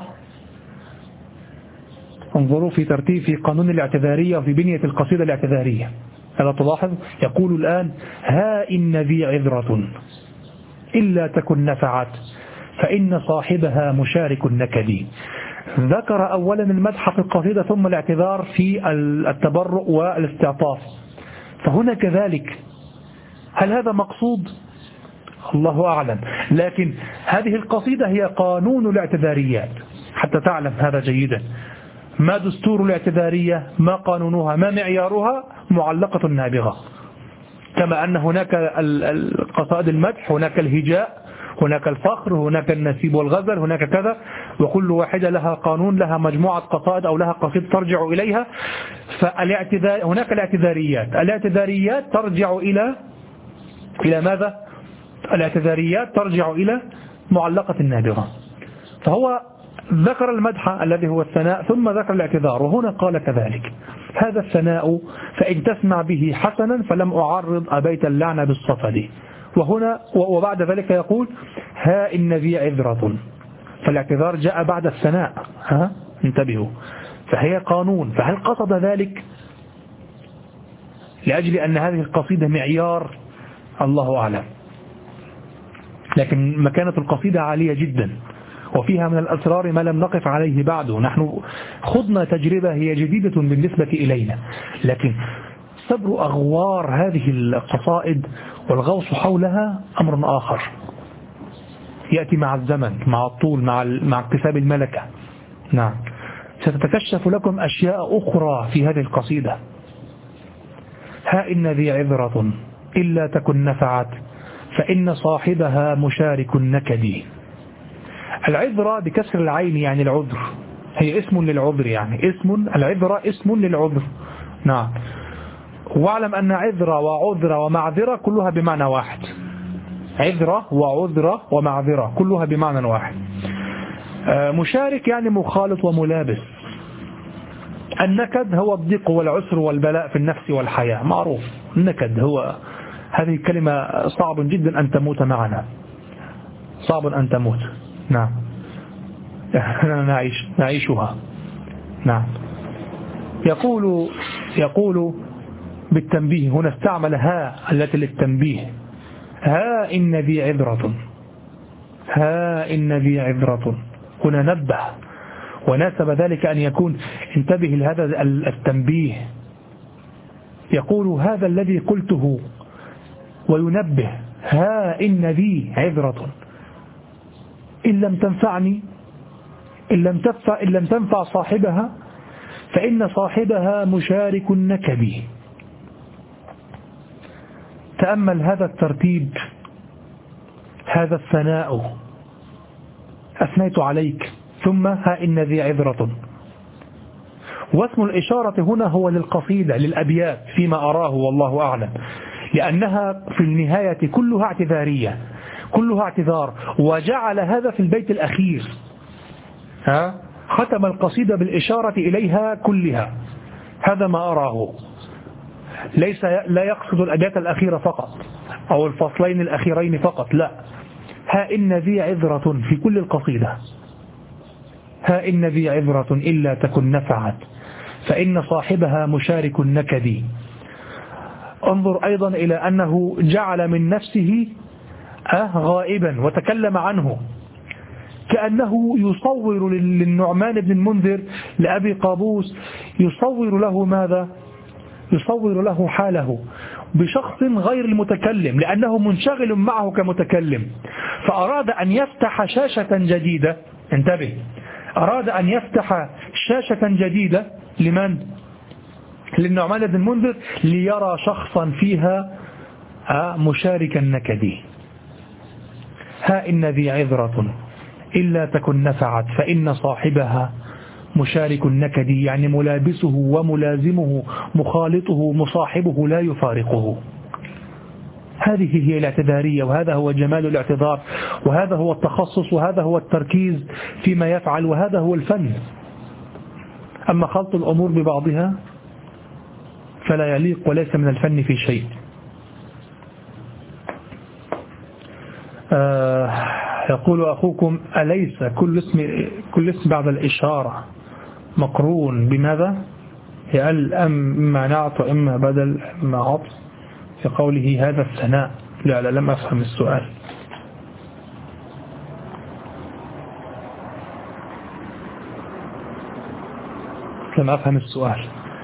انظروا في ترتيب في قانون الاعتذارية وفي بنية القصيدة الاعتذارية، هذا تلاحظ. يقول الآن: ها إن ذي عذرة إلا تكن نفعت فإن صاحبها مشارك النكد. ذكر أولا المدح في القصيدة ثم الاعتذار في التبرؤ والاستعطاف، فهنا كذلك. هل هذا مقصود؟ الله أعلم، لكن هذه القصيدة هي قانون الاعتذاريات، حتى تعلم هذا جيدا. ما دستور الاعتذارية، ما قانونها، ما معيارها؟ معلقة نابغة. كما أن هناك القصائد المدح، هناك الهجاء، هناك الفخر، هناك النسيب والغزل، هناك كذا، وكل واحدة لها قانون، لها مجموعة قصائد أو لها قصيدة ترجع إليها. هناك الاعتذاريات ترجع إلى ماذا؟ الاعتذاريات ترجع إلى معلقة النابغة. فهو ذكر المدح الذي هو الثناء ثم ذكر الاعتذار، وهنا قال كذلك: هذا الثناء فإن تسمع به حسنا فلم أعرض أبيت اللعن بالصفد. وهنا وبعد ذلك يقول: ها إن ذي عذرة، فالاعتذار جاء بعد الثناء. انتبهوا، فهي قانون. فهل قصد ذلك لأجل أن هذه القصيدة معيار؟ الله أعلم، لكن مكانة القصيدة عالية جدا، وفيها من الأسرار ما لم نقف عليه بعد. نحن خضنا تجربة هي جديدة بالنسبة إلينا، لكن صبر أغوار هذه القصائد والغوص حولها أمر آخر يأتي مع الزمن، مع الطول، مع اكتساب الملكة. نعم، ستتكشف لكم أشياء أخرى في هذه القصيدة. ها إن ذي عذرة إلا تكن نفعت فإن صاحبها مشارك النكد. العذرة بكسر العين يعني العذر، هي اسم للعذر، يعني العذرة اسم للعذر. نعم، واعلم أن عذرة وعذرة ومعذرة كلها بمعنى واحد. عذرة وعذرة ومعذرة كلها بمعنى واحد. مشارك يعني مخالط وملابس. النكد هو الضيق والعسر والبلاء في النفس والحياة، معروف. النكد هو هذه الكلمة صعب جدا أن تموت معنا، صعب أن تموت. نعم، نعيشها. نعم. يقول بالتنبيه، هنا استعمل ها التي للتنبيه. ها إن ذي عذرة، ها إن ذي عذرة، هنا نبه، وناسب ذلك أن يكون انتبه لهذا التنبيه. يقول هذا الذي قلته وينبه: ها إن ذي عذرة إن لم تنفعني، إن لم تنفع صاحبها فإن صاحبها مشارك النكد. تأمل هذا الترتيب، هذا الثناء: أثنيت عليك، ثم ها إن ذي عذرة. واسم الإشارة هنا هو للقصيدة، للأبيات فيما أراه والله أعلم، لأنها في النهاية كلها اعتذارية، كلها اعتذار. وجعل هذا في البيت الأخير، ختم القصيدة بالإشارة إليها كلها. هذا ما أراه، لا يقصد الأبيات الأخيرة فقط أو الفصلين الأخيرين فقط، لا، ها إن ذي عذرة في كل القصيدة. ها إن ذي عذرة إلا تكن نفعت فإن صاحبها مشارك النكد. انظر أيضا إلى أنه جعل من نفسه غائبا وتكلم عنه، كأنه يصور للنعمان بن المنذر لأبي قابوس، يصور له ماذا؟ يصور له حاله بشخص غير المتكلم، لأنه منشغل معه كمتكلم، فأراد أن يفتح شاشة جديدة. انتبه، أراد أن يفتح شاشة جديدة لمن؟ للنعمان بن المنذر، ليرى شخصا فيها مشارك النكد. ها إن ذي عذرة إلا تكن نفعت فإن صاحبها مشارك النكد، يعني ملابسه وملازمه، مخالطه، مصاحبه، لا يفارقه. هذه هي الاعتذارية، وهذا هو جمال الاعتذار، وهذا هو التخصص، وهذا هو التركيز فيما يفعل، وهذا هو الفن. أما خلط الأمور ببعضها فلا يليق وليس من الفن في شيء. يقول أخوكم: أليس كل اسم بعد الإشارة مقرون بماذا؟ هل إما نعت وإما بدل إما عطف في قوله هذا الثناء؟ لا لم أفهم السؤال. لم أفهم السؤال.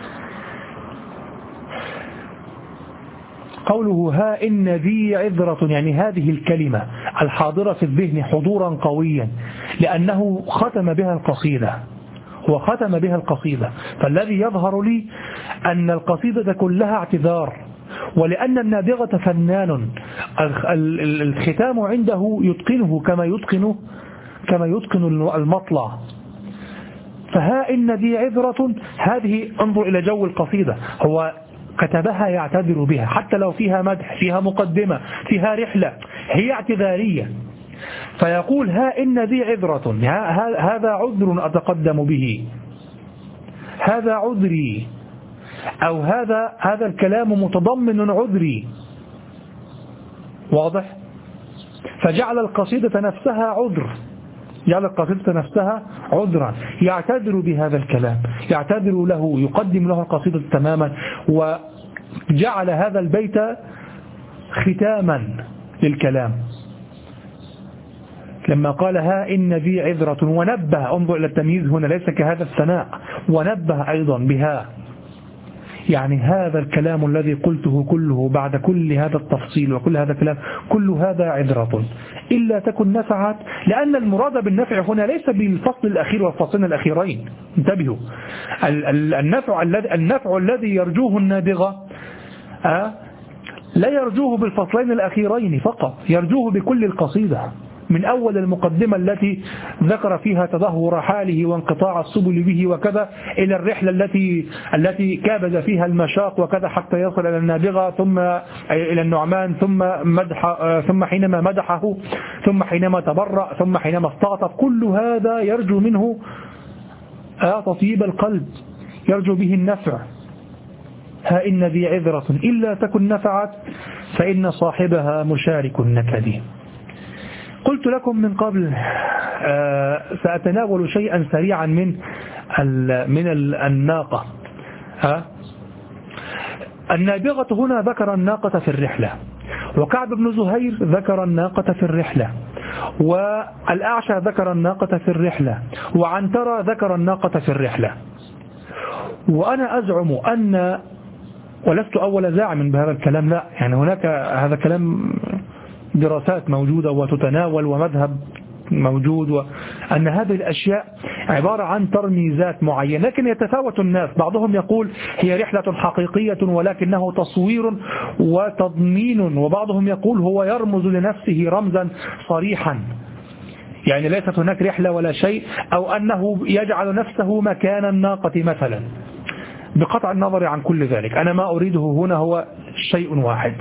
قوله ها إن ذي عذرة يعني هذه الكلمة الحاضرة في الذهن حضورا قويا، لأنه ختم بها القصيدة، هو ختم بها القصيدة. فالذي يظهر لي أن القصيدة كلها اعتذار، ولأن النابغة فنان الختام عنده يتقنه كما يتقن المطلع. فها إن ذي عذرة هذه، انظر إلى جو القصيدة، هو كتبها يعتذر بها حتى لو فيها مدح، فيها مقدمة، فيها رحلة، هي اعتذارية. فيقول ها إن ذي عذرة، هذا عذر أتقدم به، هذا عذري، أو هذا الكلام متضمن عذري. واضح؟ فجعل القصيدة نفسها عذر، جعل القصيدة نفسها عذرا، يعتذر بهذا الكلام، يعتذر له، يقدم له القصيدة تماما، وجعل هذا البيت ختاما للكلام لما قال ها إن ذي عذرة، ونبه، انظر إلى التمييز هنا، ليس كهذا الثناء، ونبه أيضا بها، يعني هذا الكلام الذي قلته كله بعد كل هذا التفصيل وكل هذا الكلام، كل هذا عذرة إلا تكن نفعت. لأن المراد بالنفع هنا ليس بالفصل الأخير والفصلين الأخيرين، انتبهوا، النفع الذي يرجوه النابغة لا يرجوه بالفصلين الأخيرين فقط، يرجوه بكل القصيدة، من أول المقدمة التي ذكر فيها تدهور حاله وانقطاع السبل به وكذا، إلى الرحلة التي كابد فيها المشاق وكذا حتى يصل إلى النابغة، ثم إلى النعمان، ثم حينما مدحه، ثم حينما تبرأ، ثم حينما استعطف. كل هذا يرجو منه تطيب القلب، يرجو به النفع. ها إن ذي عذرة إلا تكن نفعت فإن صاحبها مشارك النكد. قلت لكم من قبل سأتناول شيئا سريعا من الناقة. النابغة هنا ذكر الناقة في الرحلة، وكعب بن زهير ذكر الناقة في الرحلة، والأعشى ذكر الناقة في الرحلة، وعنترة ذكر الناقة في الرحلة. وأنا أزعم أن، ولست أول زاعم بهذا الكلام، لا، يعني هناك هذا كلام دراسات موجودة وتتناول ومذهب موجود، وأن هذه الأشياء عبارة عن ترميزات معينة، لكن يتفاوت الناس. بعضهم يقول هي رحلة حقيقية ولكنه تصوير وتضمين، وبعضهم يقول هو يرمز لنفسه رمزا صريحا، يعني ليست هناك رحلة ولا شيء، أو أنه يجعل نفسه مكان الناقة مثلا. بقطع النظر عن كل ذلك، أنا ما أريده هنا هو شيء واحد،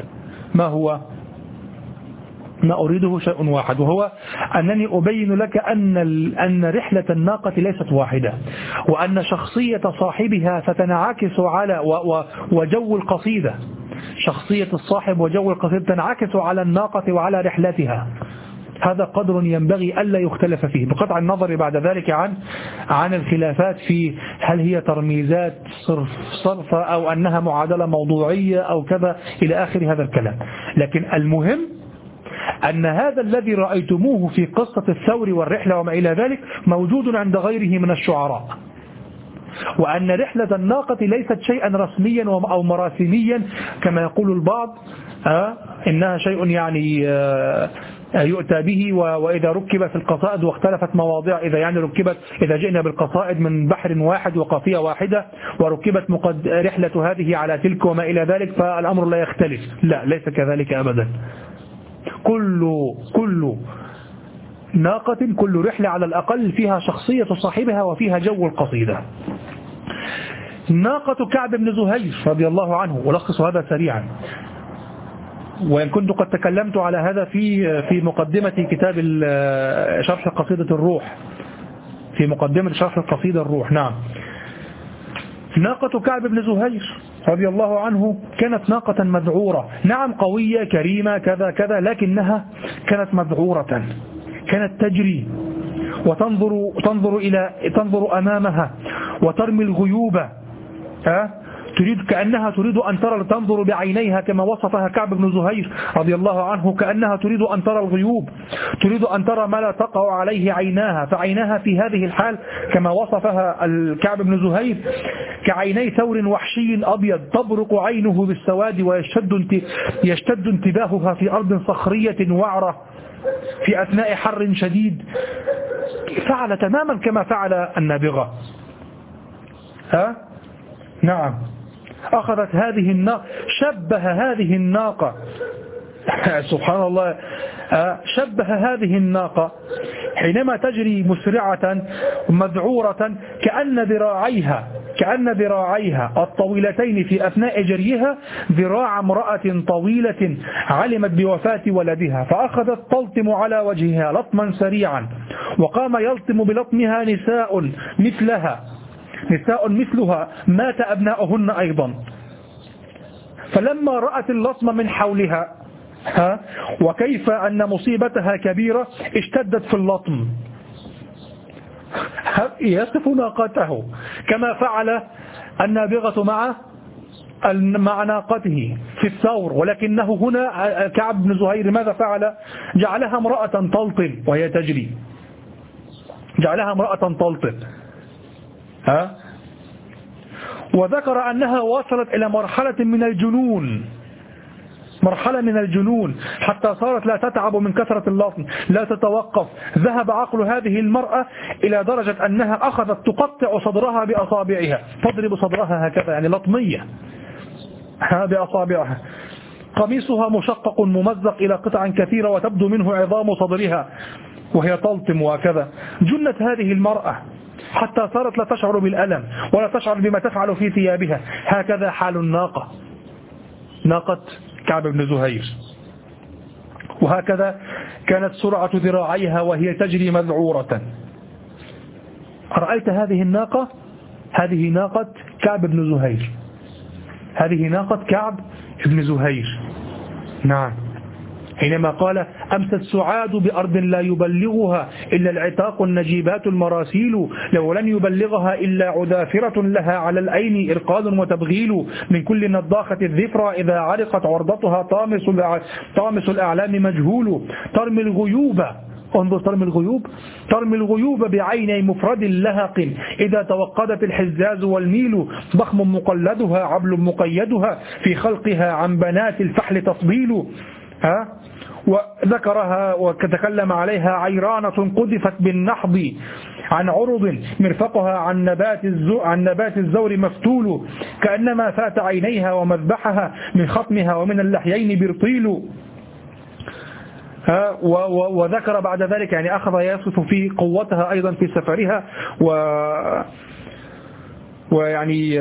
ما أريده شيء واحد، وهو أنني أبين لك أن رحلة الناقة ليست واحدة، وأن شخصية صاحبها ستنعكس على وجو القصيدة، شخصية الصاحب وجو القصيدة تنعكس على الناقة وعلى رحلتها. هذا قدر ينبغي ألا يختلف فيه، بقطع النظر بعد ذلك عن الخلافات في هل هي ترميزات صرفة أو أنها معادلة موضوعية أو كذا إلى آخر هذا الكلام. لكن المهم أن هذا الذي رأيتموه في قصة الثور والرحلة وما إلى ذلك موجود عند غيره من الشعراء، وأن رحلة الناقة ليست شيئا رسميا أو مراسميا كما يقول البعض، إنها شيء يعني يؤتى به، وإذا ركب في القصائد واختلفت مواضيع، إذا جئنا بالقصائد من بحر واحد وقافية واحدة وركبت رحلة هذه على تلك وما إلى ذلك فالأمر لا يختلف، لا، ليس كذلك أبدا. كل ناقة، كل رحلة على الأقل فيها شخصية صاحبها وفيها جو القصيدة. ناقة كعب بن زهير رضي الله عنه، ولخص هذا سريعا، وإن كنت قد تكلمت على هذا في مقدمة كتاب شرح قصيدة الروح، في مقدمة شرح القصيدة الروح. نعم، ناقة كعب بن زهير رضي الله عنه كانت ناقة مذعورة، نعم قوية كريمة كذا كذا، لكنها كانت مذعورة، كانت تجري تنظر أمامها وترمي الغيوب، كأنها تريد أن ترى، تنظر بعينيها كما وصفها كعب بن زهير رضي الله عنه، كأنها تريد أن ترى الغيوب، تريد أن ترى ما لا تقع عليه عيناها. فعيناها في هذه الحال كما وصفها كعب بن زهير كعيني ثور وحشي أبيض، تبرق عينه بالسواد ويشتد انتباهها في أرض صخرية وعرة في أثناء حر شديد. فعل تماما كما فعل النابغة. نعم، أخذت هذه الناقة، شبه هذه الناقة سبحان الله، شبه هذه الناقة حينما تجري مسرعة مذعورة كأن ذراعيها الطويلتين في أثناء جريها ذراع امرأة طويلة علمت بوفاة ولدها، فأخذت تلطم على وجهها لطما سريعا، وقام يلطم بلطمها نساء مثلها مات أبناؤهن أيضا. فلما رأت اللطم من حولها وكيف أن مصيبتها كبيرة اشتدت في اللطم، يصف ناقته كما فعل النابغة مع ناقته في الثور، ولكنه هنا كعب بن زهير ماذا فعل؟ جعلها امرأة تلطم وهي تجري، جعلها امرأة تلطم. وذكر أنها وصلت إلى مرحلة من الجنون حتى صارت لا تتعب من كثرة اللطم، لا تتوقف. ذهب عقل هذه المرأة إلى درجة أنها أخذت تقطع صدرها بأصابعها، تضرب صدرها هكذا يعني لطمية بأصابعها. قميصها مشقق ممزق إلى قطع كثيرة وتبدو منه عظام صدرها وهي تلطم وكذا. جنت هذه المرأة حتى صارت لا تشعر بالألم ولا تشعر بما تفعل في ثيابها. هكذا حال الناقة، ناقة كعب بن زهير. وهكذا كانت سرعة ذراعيها وهي تجري مذعورة. أرأيت هذه الناقة؟ هذه ناقة كعب بن زهير، هذه ناقة كعب بن زهير. نعم، حينما قال أمس السعاد بأرض لا يبلغها إلا العتاق النجيبات المراسيل، لو لن يبلغها إلا عذافرة لها على الأين إرقاد وتبغيل، من كل نضاخة الذفرة إذا عرقت عرضتها طامس الأعلام مجهول، ترمي الغيوب، انظر ترمي الغيوب بعيني مفرد لهق، إذا توقدت الحزاز والميل، ضخم مقلدها عبل مقيدها، في خلقها عن بنات الفحل تفضيل. وذكرها وتكلم عليها عيرانة قذفت بالنحض عن عرض، مرفقها عن نبات الزور مفتول، كأنما فات عينيها ومذبحها من خطمها ومن اللحيين برطيل. وذكر بعد ذلك يعني أخذ يصف في قوتها أيضا في سفرها ويعني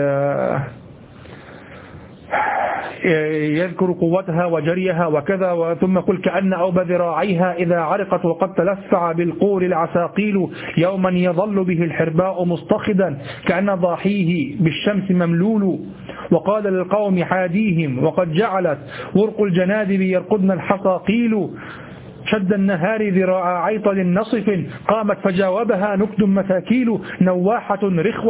يذكر قوتها وجريها وكذا. ثم قل كأن أوب ذراعيها إذا عرقت وقد تلفع بالقور العساقيل، يوما يظل به الحرباء مستخدا كأن ضاحيه بالشمس مملول، وقال للقوم حاديهم وقد جعلت ورق الجنادب يرقدن الحصاقيل، شد النهار ذراع عيطل نصف قامت فجاوبها نكد مساكيل، نواحة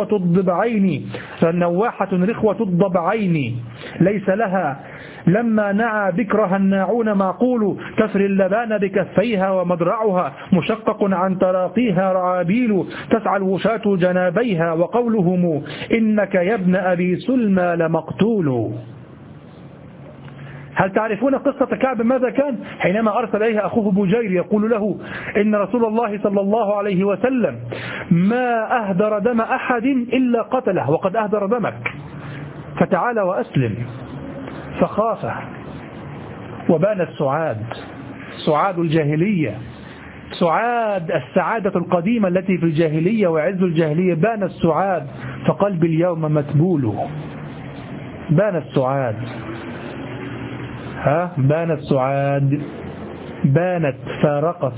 رخوة الضبعين ليس لها لما نعى بكرها الناعون معقول، تسري اللبان بكفيها ومدرعها مشقق عن تراقيها رعابيل، تسعى الوشاة جنابيها وقولهم إنك يا ابن أبي سلمى لمقتول. هل تعرفون قصة كعب ماذا كان؟ حينما أرسل إليه أخوه بجير يقول له إن رسول الله صلى الله عليه وسلم ما أهدر دم أحد إلا قتله وقد أهدر دمك، فتعال وأسلم. فخاف وبان سعاد الجاهلية، سعاد السعادة القديمة التي في الجاهلية وعز الجاهلية، بان السعاد، فقلبي اليوم متبول. بان السعاد، بانت فارقت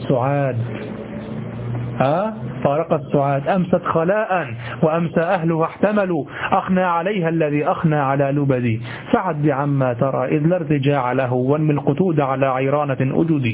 سعاد أمست خلاء وأمسى أهلها احتملوا، أخنى عليها الذي أخنى على لبدي، فعد بعما ترى إذ لا ارتجاع له، وانمي القتود على عيرانة أجدي.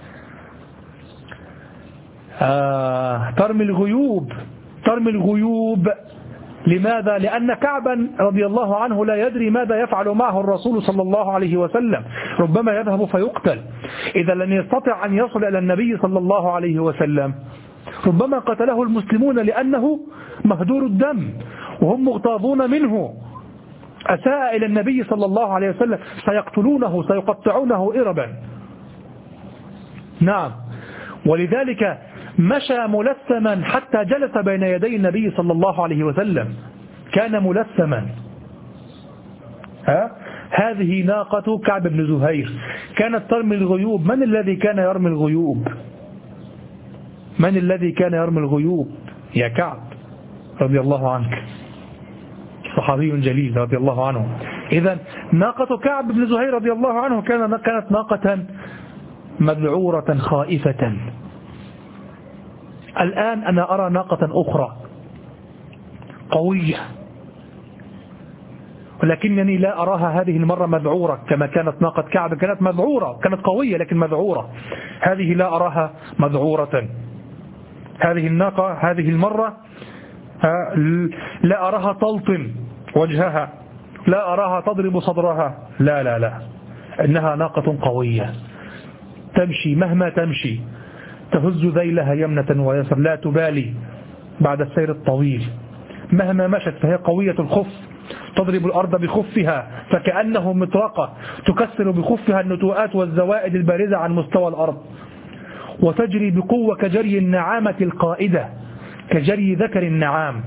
ترمي الغيوب. لماذا؟ لأن كعبا رضي الله عنه لا يدري ماذا يفعل معه الرسول صلى الله عليه وسلم، ربما يذهب فيقتل. إذا لم يستطع أن يصل إلى النبي صلى الله عليه وسلم ربما قتله المسلمون لأنه مهدور الدم وهم مغتاظون منه، أساء إلى النبي صلى الله عليه وسلم، سيقتلونه سيقطعونه إربا. نعم، ولذلك مشى ملثما حتى جلس بين يدي النبي صلى الله عليه وسلم، كان ملثما. هذه ناقة كعب بن زهير كانت ترمي الغيوب. من الذي كان يرمي الغيوب؟ من الذي كان يرمي الغيوب يا كعب رضي الله عنك؟ صحابي جليل رضي الله عنه. إذن ناقة كعب بن زهير رضي الله عنه كانت ناقة مذعورة خائفة. الآن أنا أرى ناقة أخرى قوية، ولكنني لا أراها هذه المرة مذعورة كما كانت ناقة كعب. كانت مذعورة، كانت قوية لكن مذعورة. هذه لا أراها مذعورة. هذه الناقة هذه المرة لا أراها تلطم وجهها، لا أراها تضرب صدرها، لا لا لا، إنها ناقة قوية تمشي مهما تمشي، تهز ذيلها يمنة ويسر، لا تبالي بعد السير الطويل. مهما مشت فهي قوية الخف، تضرب الأرض بخفها فكأنه مطرقة، تكسر بخفها النتوءات والزوائد البارزة عن مستوى الأرض، وتجري بقوة كجري النعامة القائدة، كجري ذكر النعام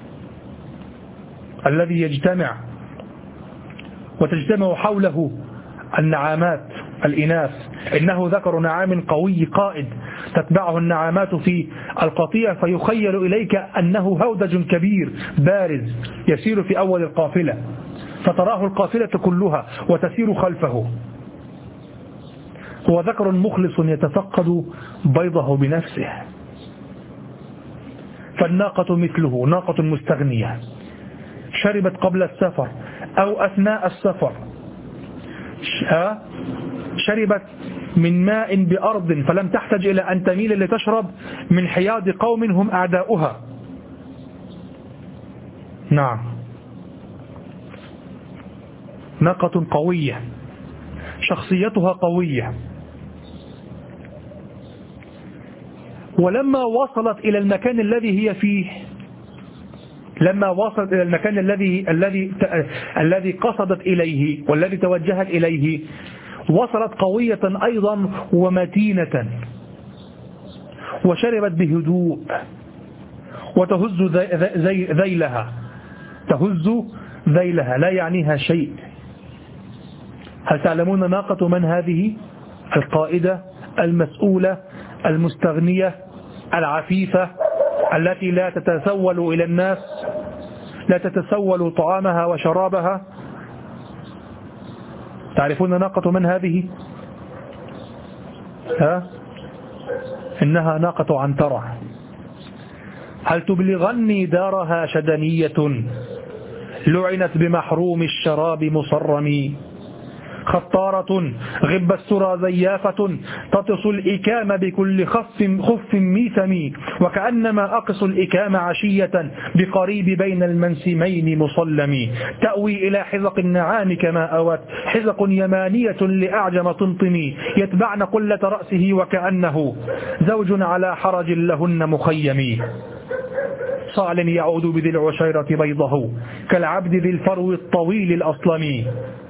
الذي يجتمع وتجتمع حوله النعامات الإناث. إنه ذكر نعام قوي قائد، تتبعه النعامات في القطيع فيخيل إليك أنه هودج كبير بارز يسير في أول القافلة، فتراه القافلة كلها وتسير خلفه. هو ذكر مخلص يتفقد بيضه بنفسه. فالناقة مثله، ناقة مستغنية، شربت قبل السفر أو أثناء السفر، شربت من ماء بأرض فلم تحتاج إلى أن تميل لتشرب من حياض قوم هم أعداؤها. نعم، ناقة قوية، شخصيتها قوية. ولما وصلت إلى المكان الذي هي فيه، لما وصلت إلى المكان الذي قصدت إليه والذي توجهت إليه، وصلت قوية أيضا ومتينة، وشربت بهدوء وتهز ذيلها، تهز ذيلها لا يعنيها شيء. هل تعلمون ناقة من هذه؟ القائدة المسؤولة المستغنية العفيفة التي لا تتسول إلى الناس، لا تتسول طعامها وشرابها. تعرفون ناقة من هذه؟ إنها ناقة عنترة. هل تبلغني دارها شدنية لعنت بمحروم الشراب مصرمي، خطارة غب السرى زيافة تطس الإكام بكل خف ميثم، وكأنما أقص الإكام عشية بقريب بين المنسمين مصلم، تأوي إلى حذق النعام كما أوت حذق يمانية لأعجم طمطم، يتبعن قلة رأسه وكأنه زوج على حرج لهن مخيم، صعل يعود بذي العشيرة بيضه كالعبد ذي الفرو الطويل الأصلم،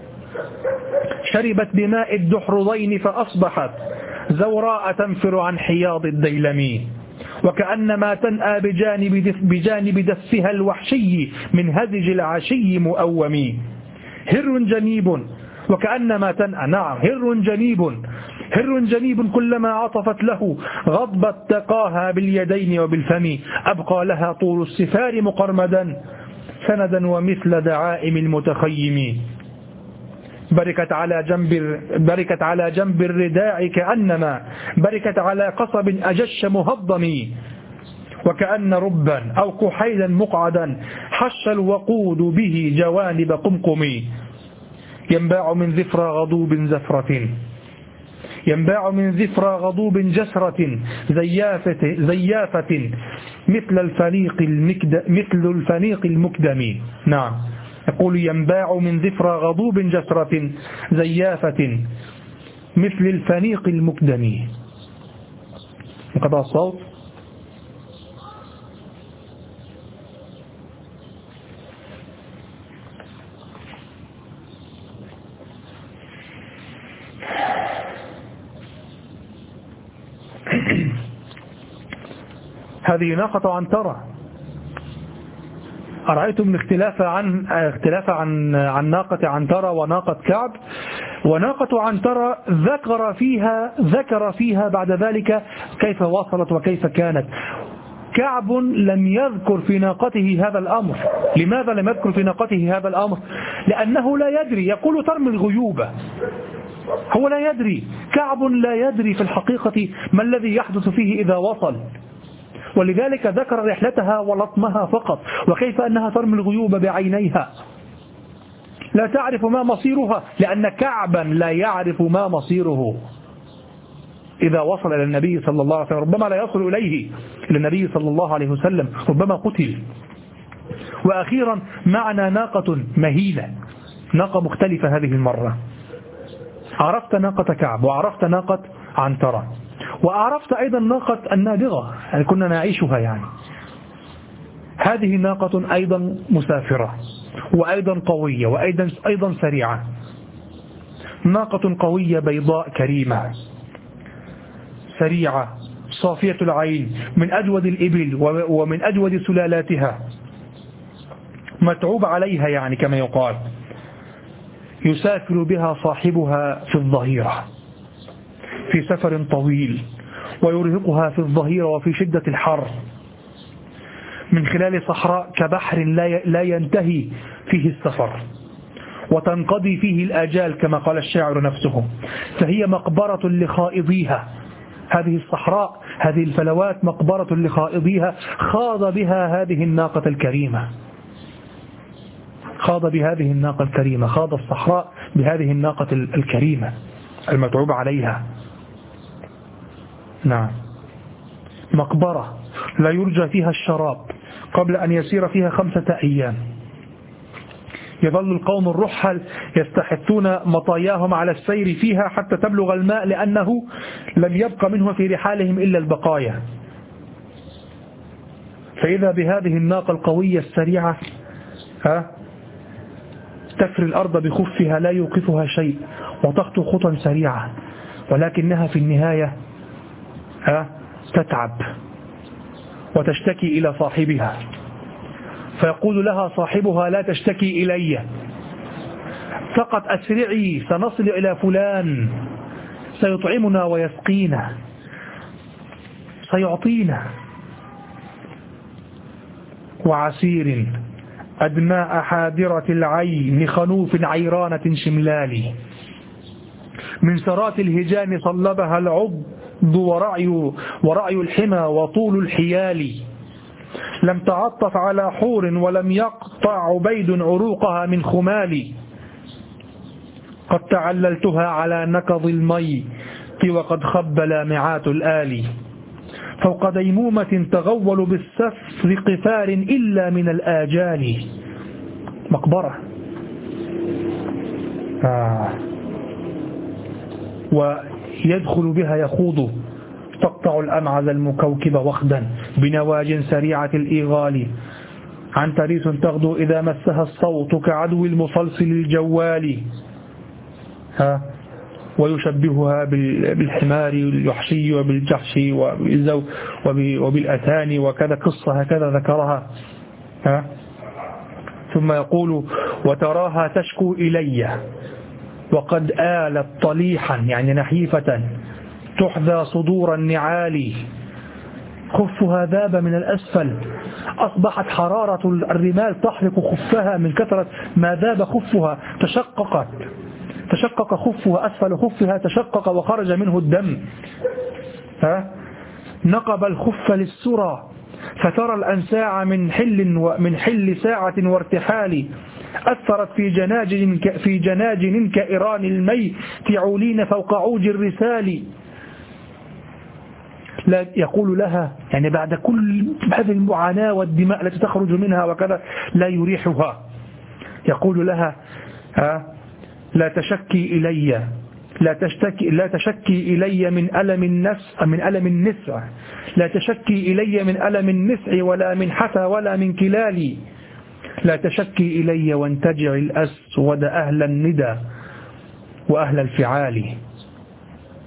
شربت بماء الدحرضين فأصبحت زوراء تنفر عن حياض الديلم، وكأنما تنأى بجانب دفها الوحشي من هزج العشي مؤوم، هر جنيب وكأنما تنأى، نعم هر جنيب كلما عطفت له غضبت تقاها باليدين وبالفم، أبقى لها طول السفار مقرمدا سندا ومثل دعائم المتخيم، بركت على جنب الرداع كأنما بركت على قصب أجش مهضم، وكأن ربا أو كحيلا مقعدا حش الوقود به جوانب قمقم، ينباع من ذفرى غضوب جسرة زيافة مثل الفنيق المكدم. نعم، يقول ينباع من ذفرى غضوب جسرة زيافة مثل الفنيق المكدم. انقطع الصوت. هذه ناقة عنترة أرأيتم الاختلاف عن ناقة عنترة وناقة كعب. وناقة عنترة ذكر فيها بعد ذلك كيف وصلت وكيف كانت. كعب لم يذكر في ناقته هذا الأمر. لماذا لم يذكر في ناقته هذا الأمر؟ لأنه لا يدري، يقول ترمي الغيوبة، هو لا يدري. كعب لا يدري في الحقيقة ما الذي يحدث فيه إذا وصل، ولذلك ذكر رحلتها ولطمها فقط، وكيف أنها ترمي الغيوب بعينيها، لا تعرف ما مصيرها، لأن كعبا لا يعرف ما مصيره إذا وصل إلى النبي صلى الله عليه وسلم. ربما لا يصل إليه، إلى النبي صلى الله عليه وسلم، ربما قتل. وأخيرا معنا ناقة مهيلة، ناقة مختلفة هذه المرة. عرفت ناقة كعب، وعرفت ناقة عنترة، وعرفت أيضا ناقة النابغة، يعني كنا نعيشها يعني. هذه ناقة أيضا مسافرة، وأيضا قوية، وأيضا سريعة. ناقة قوية بيضاء كريمة سريعة صافية العين، من أجود الإبل ومن أجود سلالاتها، متعوب عليها يعني كما يقال. يسافر بها صاحبها في الظهيرة في سفر طويل، ويرهقها في الظهيرة وفي شدة الحر، من خلال صحراء كبحر لا ينتهي فيه السفر، وتنقضي فيه الآجال كما قال الشاعر نفسه. فهي مقبرة لخائضيها، هذه الصحراء، هذه الفلوات مقبرة لخائضيها. خاض بها هذه الناقة الكريمة، خاض بهذه الناقة الكريمة، خاض الصحراء بهذه الناقة الكريمة المتعوب عليها. نعم، مقبرة لا يرجى فيها الشراب قبل أن يسير فيها 5 أيام. يظل القوم الرحل يستحثون مطاياهم على السير فيها حتى تبلغ الماء، لأنه لم يبق منه في رحالهم إلا البقايا. فإذا بهذه الناقة القوية السريعة تفري الأرض بخفها لا يوقفها شيء، وتخطو خطا سريعة، ولكنها في النهاية تتعب وتشتكي إلى صاحبها، فيقول لها صاحبها: لا تشتكي إلي، فقط أسرعي، سنصل إلى فلان، سيطعمنا ويسقينا، سيعطينا. وعسير أدماء حادرة العين خنوف عيرانة شملال، من سرات الهجان صلبها العض ورعي الحمى وطول الحيال، لم تعطف على حور ولم يقطع عبيد عروقها من خمال، قد تعللتها على نكض المي وقد خب لامعات الآل، فوق ديمومة تغول بالسفر قفار إلا من الآجال. مقبرة. ويدخل بها يخوض، تقطع الأمعز المكوكب وخدا بنواج سريعة الإيغال، عنتريس تغدو إذا مسها الصوت كعدو المصلصل الجوال. ويشبهها بالحمار الوحشي وبالجحش وبالأتان، وكذا قصة هكذا ذكرها. ثم يقول: وتراها تشكو إلي وقد آلت طليحا، يعني نحيفة، تحذى صدور النعال، خفها ذاب من الأسفل، أصبحت حرارة الرمال تحرق خفها من كثرة ما ذاب خفها، تشقق خفها، أسفل خفها تشقق وخرج منه الدم. نقب الخف للسرى فترى الأنساع من حل ساعة وارتحال، أثرت في جناجن كإيران المي تعولين فوق عوج الرسال. لا يقول لها، يعني بعد كل هذه المعاناة والدماء التي تخرج منها وكذا لا يريحها، يقول لها: لا تشكي إلي، لا تشكي إلي من ألم النسع، لا تشكي إلي من ألم النسع ولا من حثى ولا من كلالي، لا تشكي إلي وانتجع الأسود أهل الندى وأهل الفعال،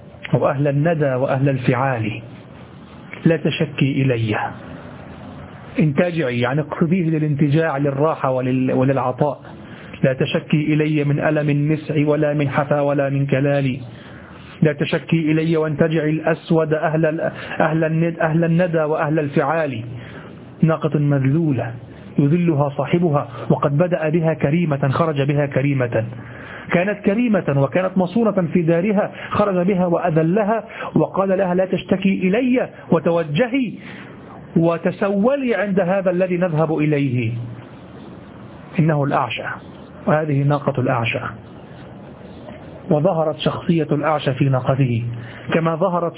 وأهل الندى وأهل الفعال، لا تشكي إلي. انتجعي، يعني اقصديه للانتجاع للراحة وللعطاء. لا تشكي إلي من ألم النسع ولا من حفا ولا من كلالي. لا تشكي إلي وانتجعي الأسود أهل الندى وأهل الفعال. ناقة مذلولة يذلها صاحبها، وقد بدأ بها كريمة خرج بها كريمة. كانت كريمة وكانت مصونة في دارها، خرج بها وأذلها وقال لها لا تشتكي إلي وتوجهي وتسولي عند هذا الذي نذهب إليه، إنه الأعشى. وهذه ناقة الأعشى. وظهرت شخصية الأعشى في ناقته، كما ظهرت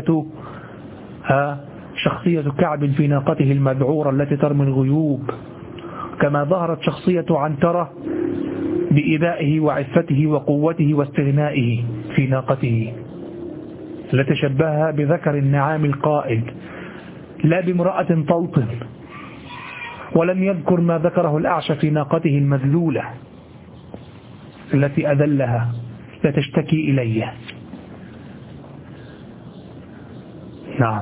شخصية كعب في ناقته المذعورة التي ترمي الغيوب، كما ظهرت شخصية عنترة بإيذائه وعفته وقوته واستغنائه في ناقته، التي شبهها بذكر النعام القائد لا بامرأة تلطم. ولم يذكر ما ذكره الأعشى في ناقته المذلولة التي أذلها، لا تشتكي إليه. نعم.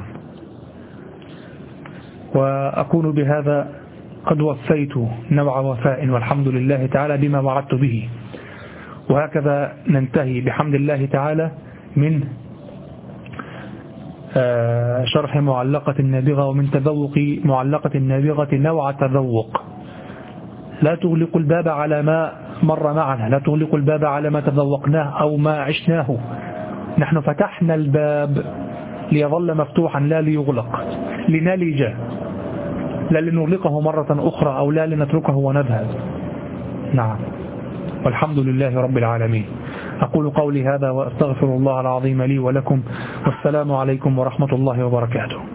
وأكون بهذا قد وفيت نوع وفاء والحمد لله تعالى بما وعدت به. وهكذا ننتهي بحمد الله تعالى من شرح معلقة النابغة، ومن تذوق معلقة النابغة نوع تذوق. لا تغلق الباب على ما مر معنا، لا تغلق الباب على ما تذوقناه أو ما عشناه. نحن فتحنا الباب ليظل مفتوحا لا ليغلق، لنلج لا لنغلقه مرة أخرى أو لا لنتركه ونذهب. نعم. والحمد لله رب العالمين. أقول قولي هذا وأستغفر الله العظيم لي ولكم، والسلام عليكم ورحمة الله وبركاته.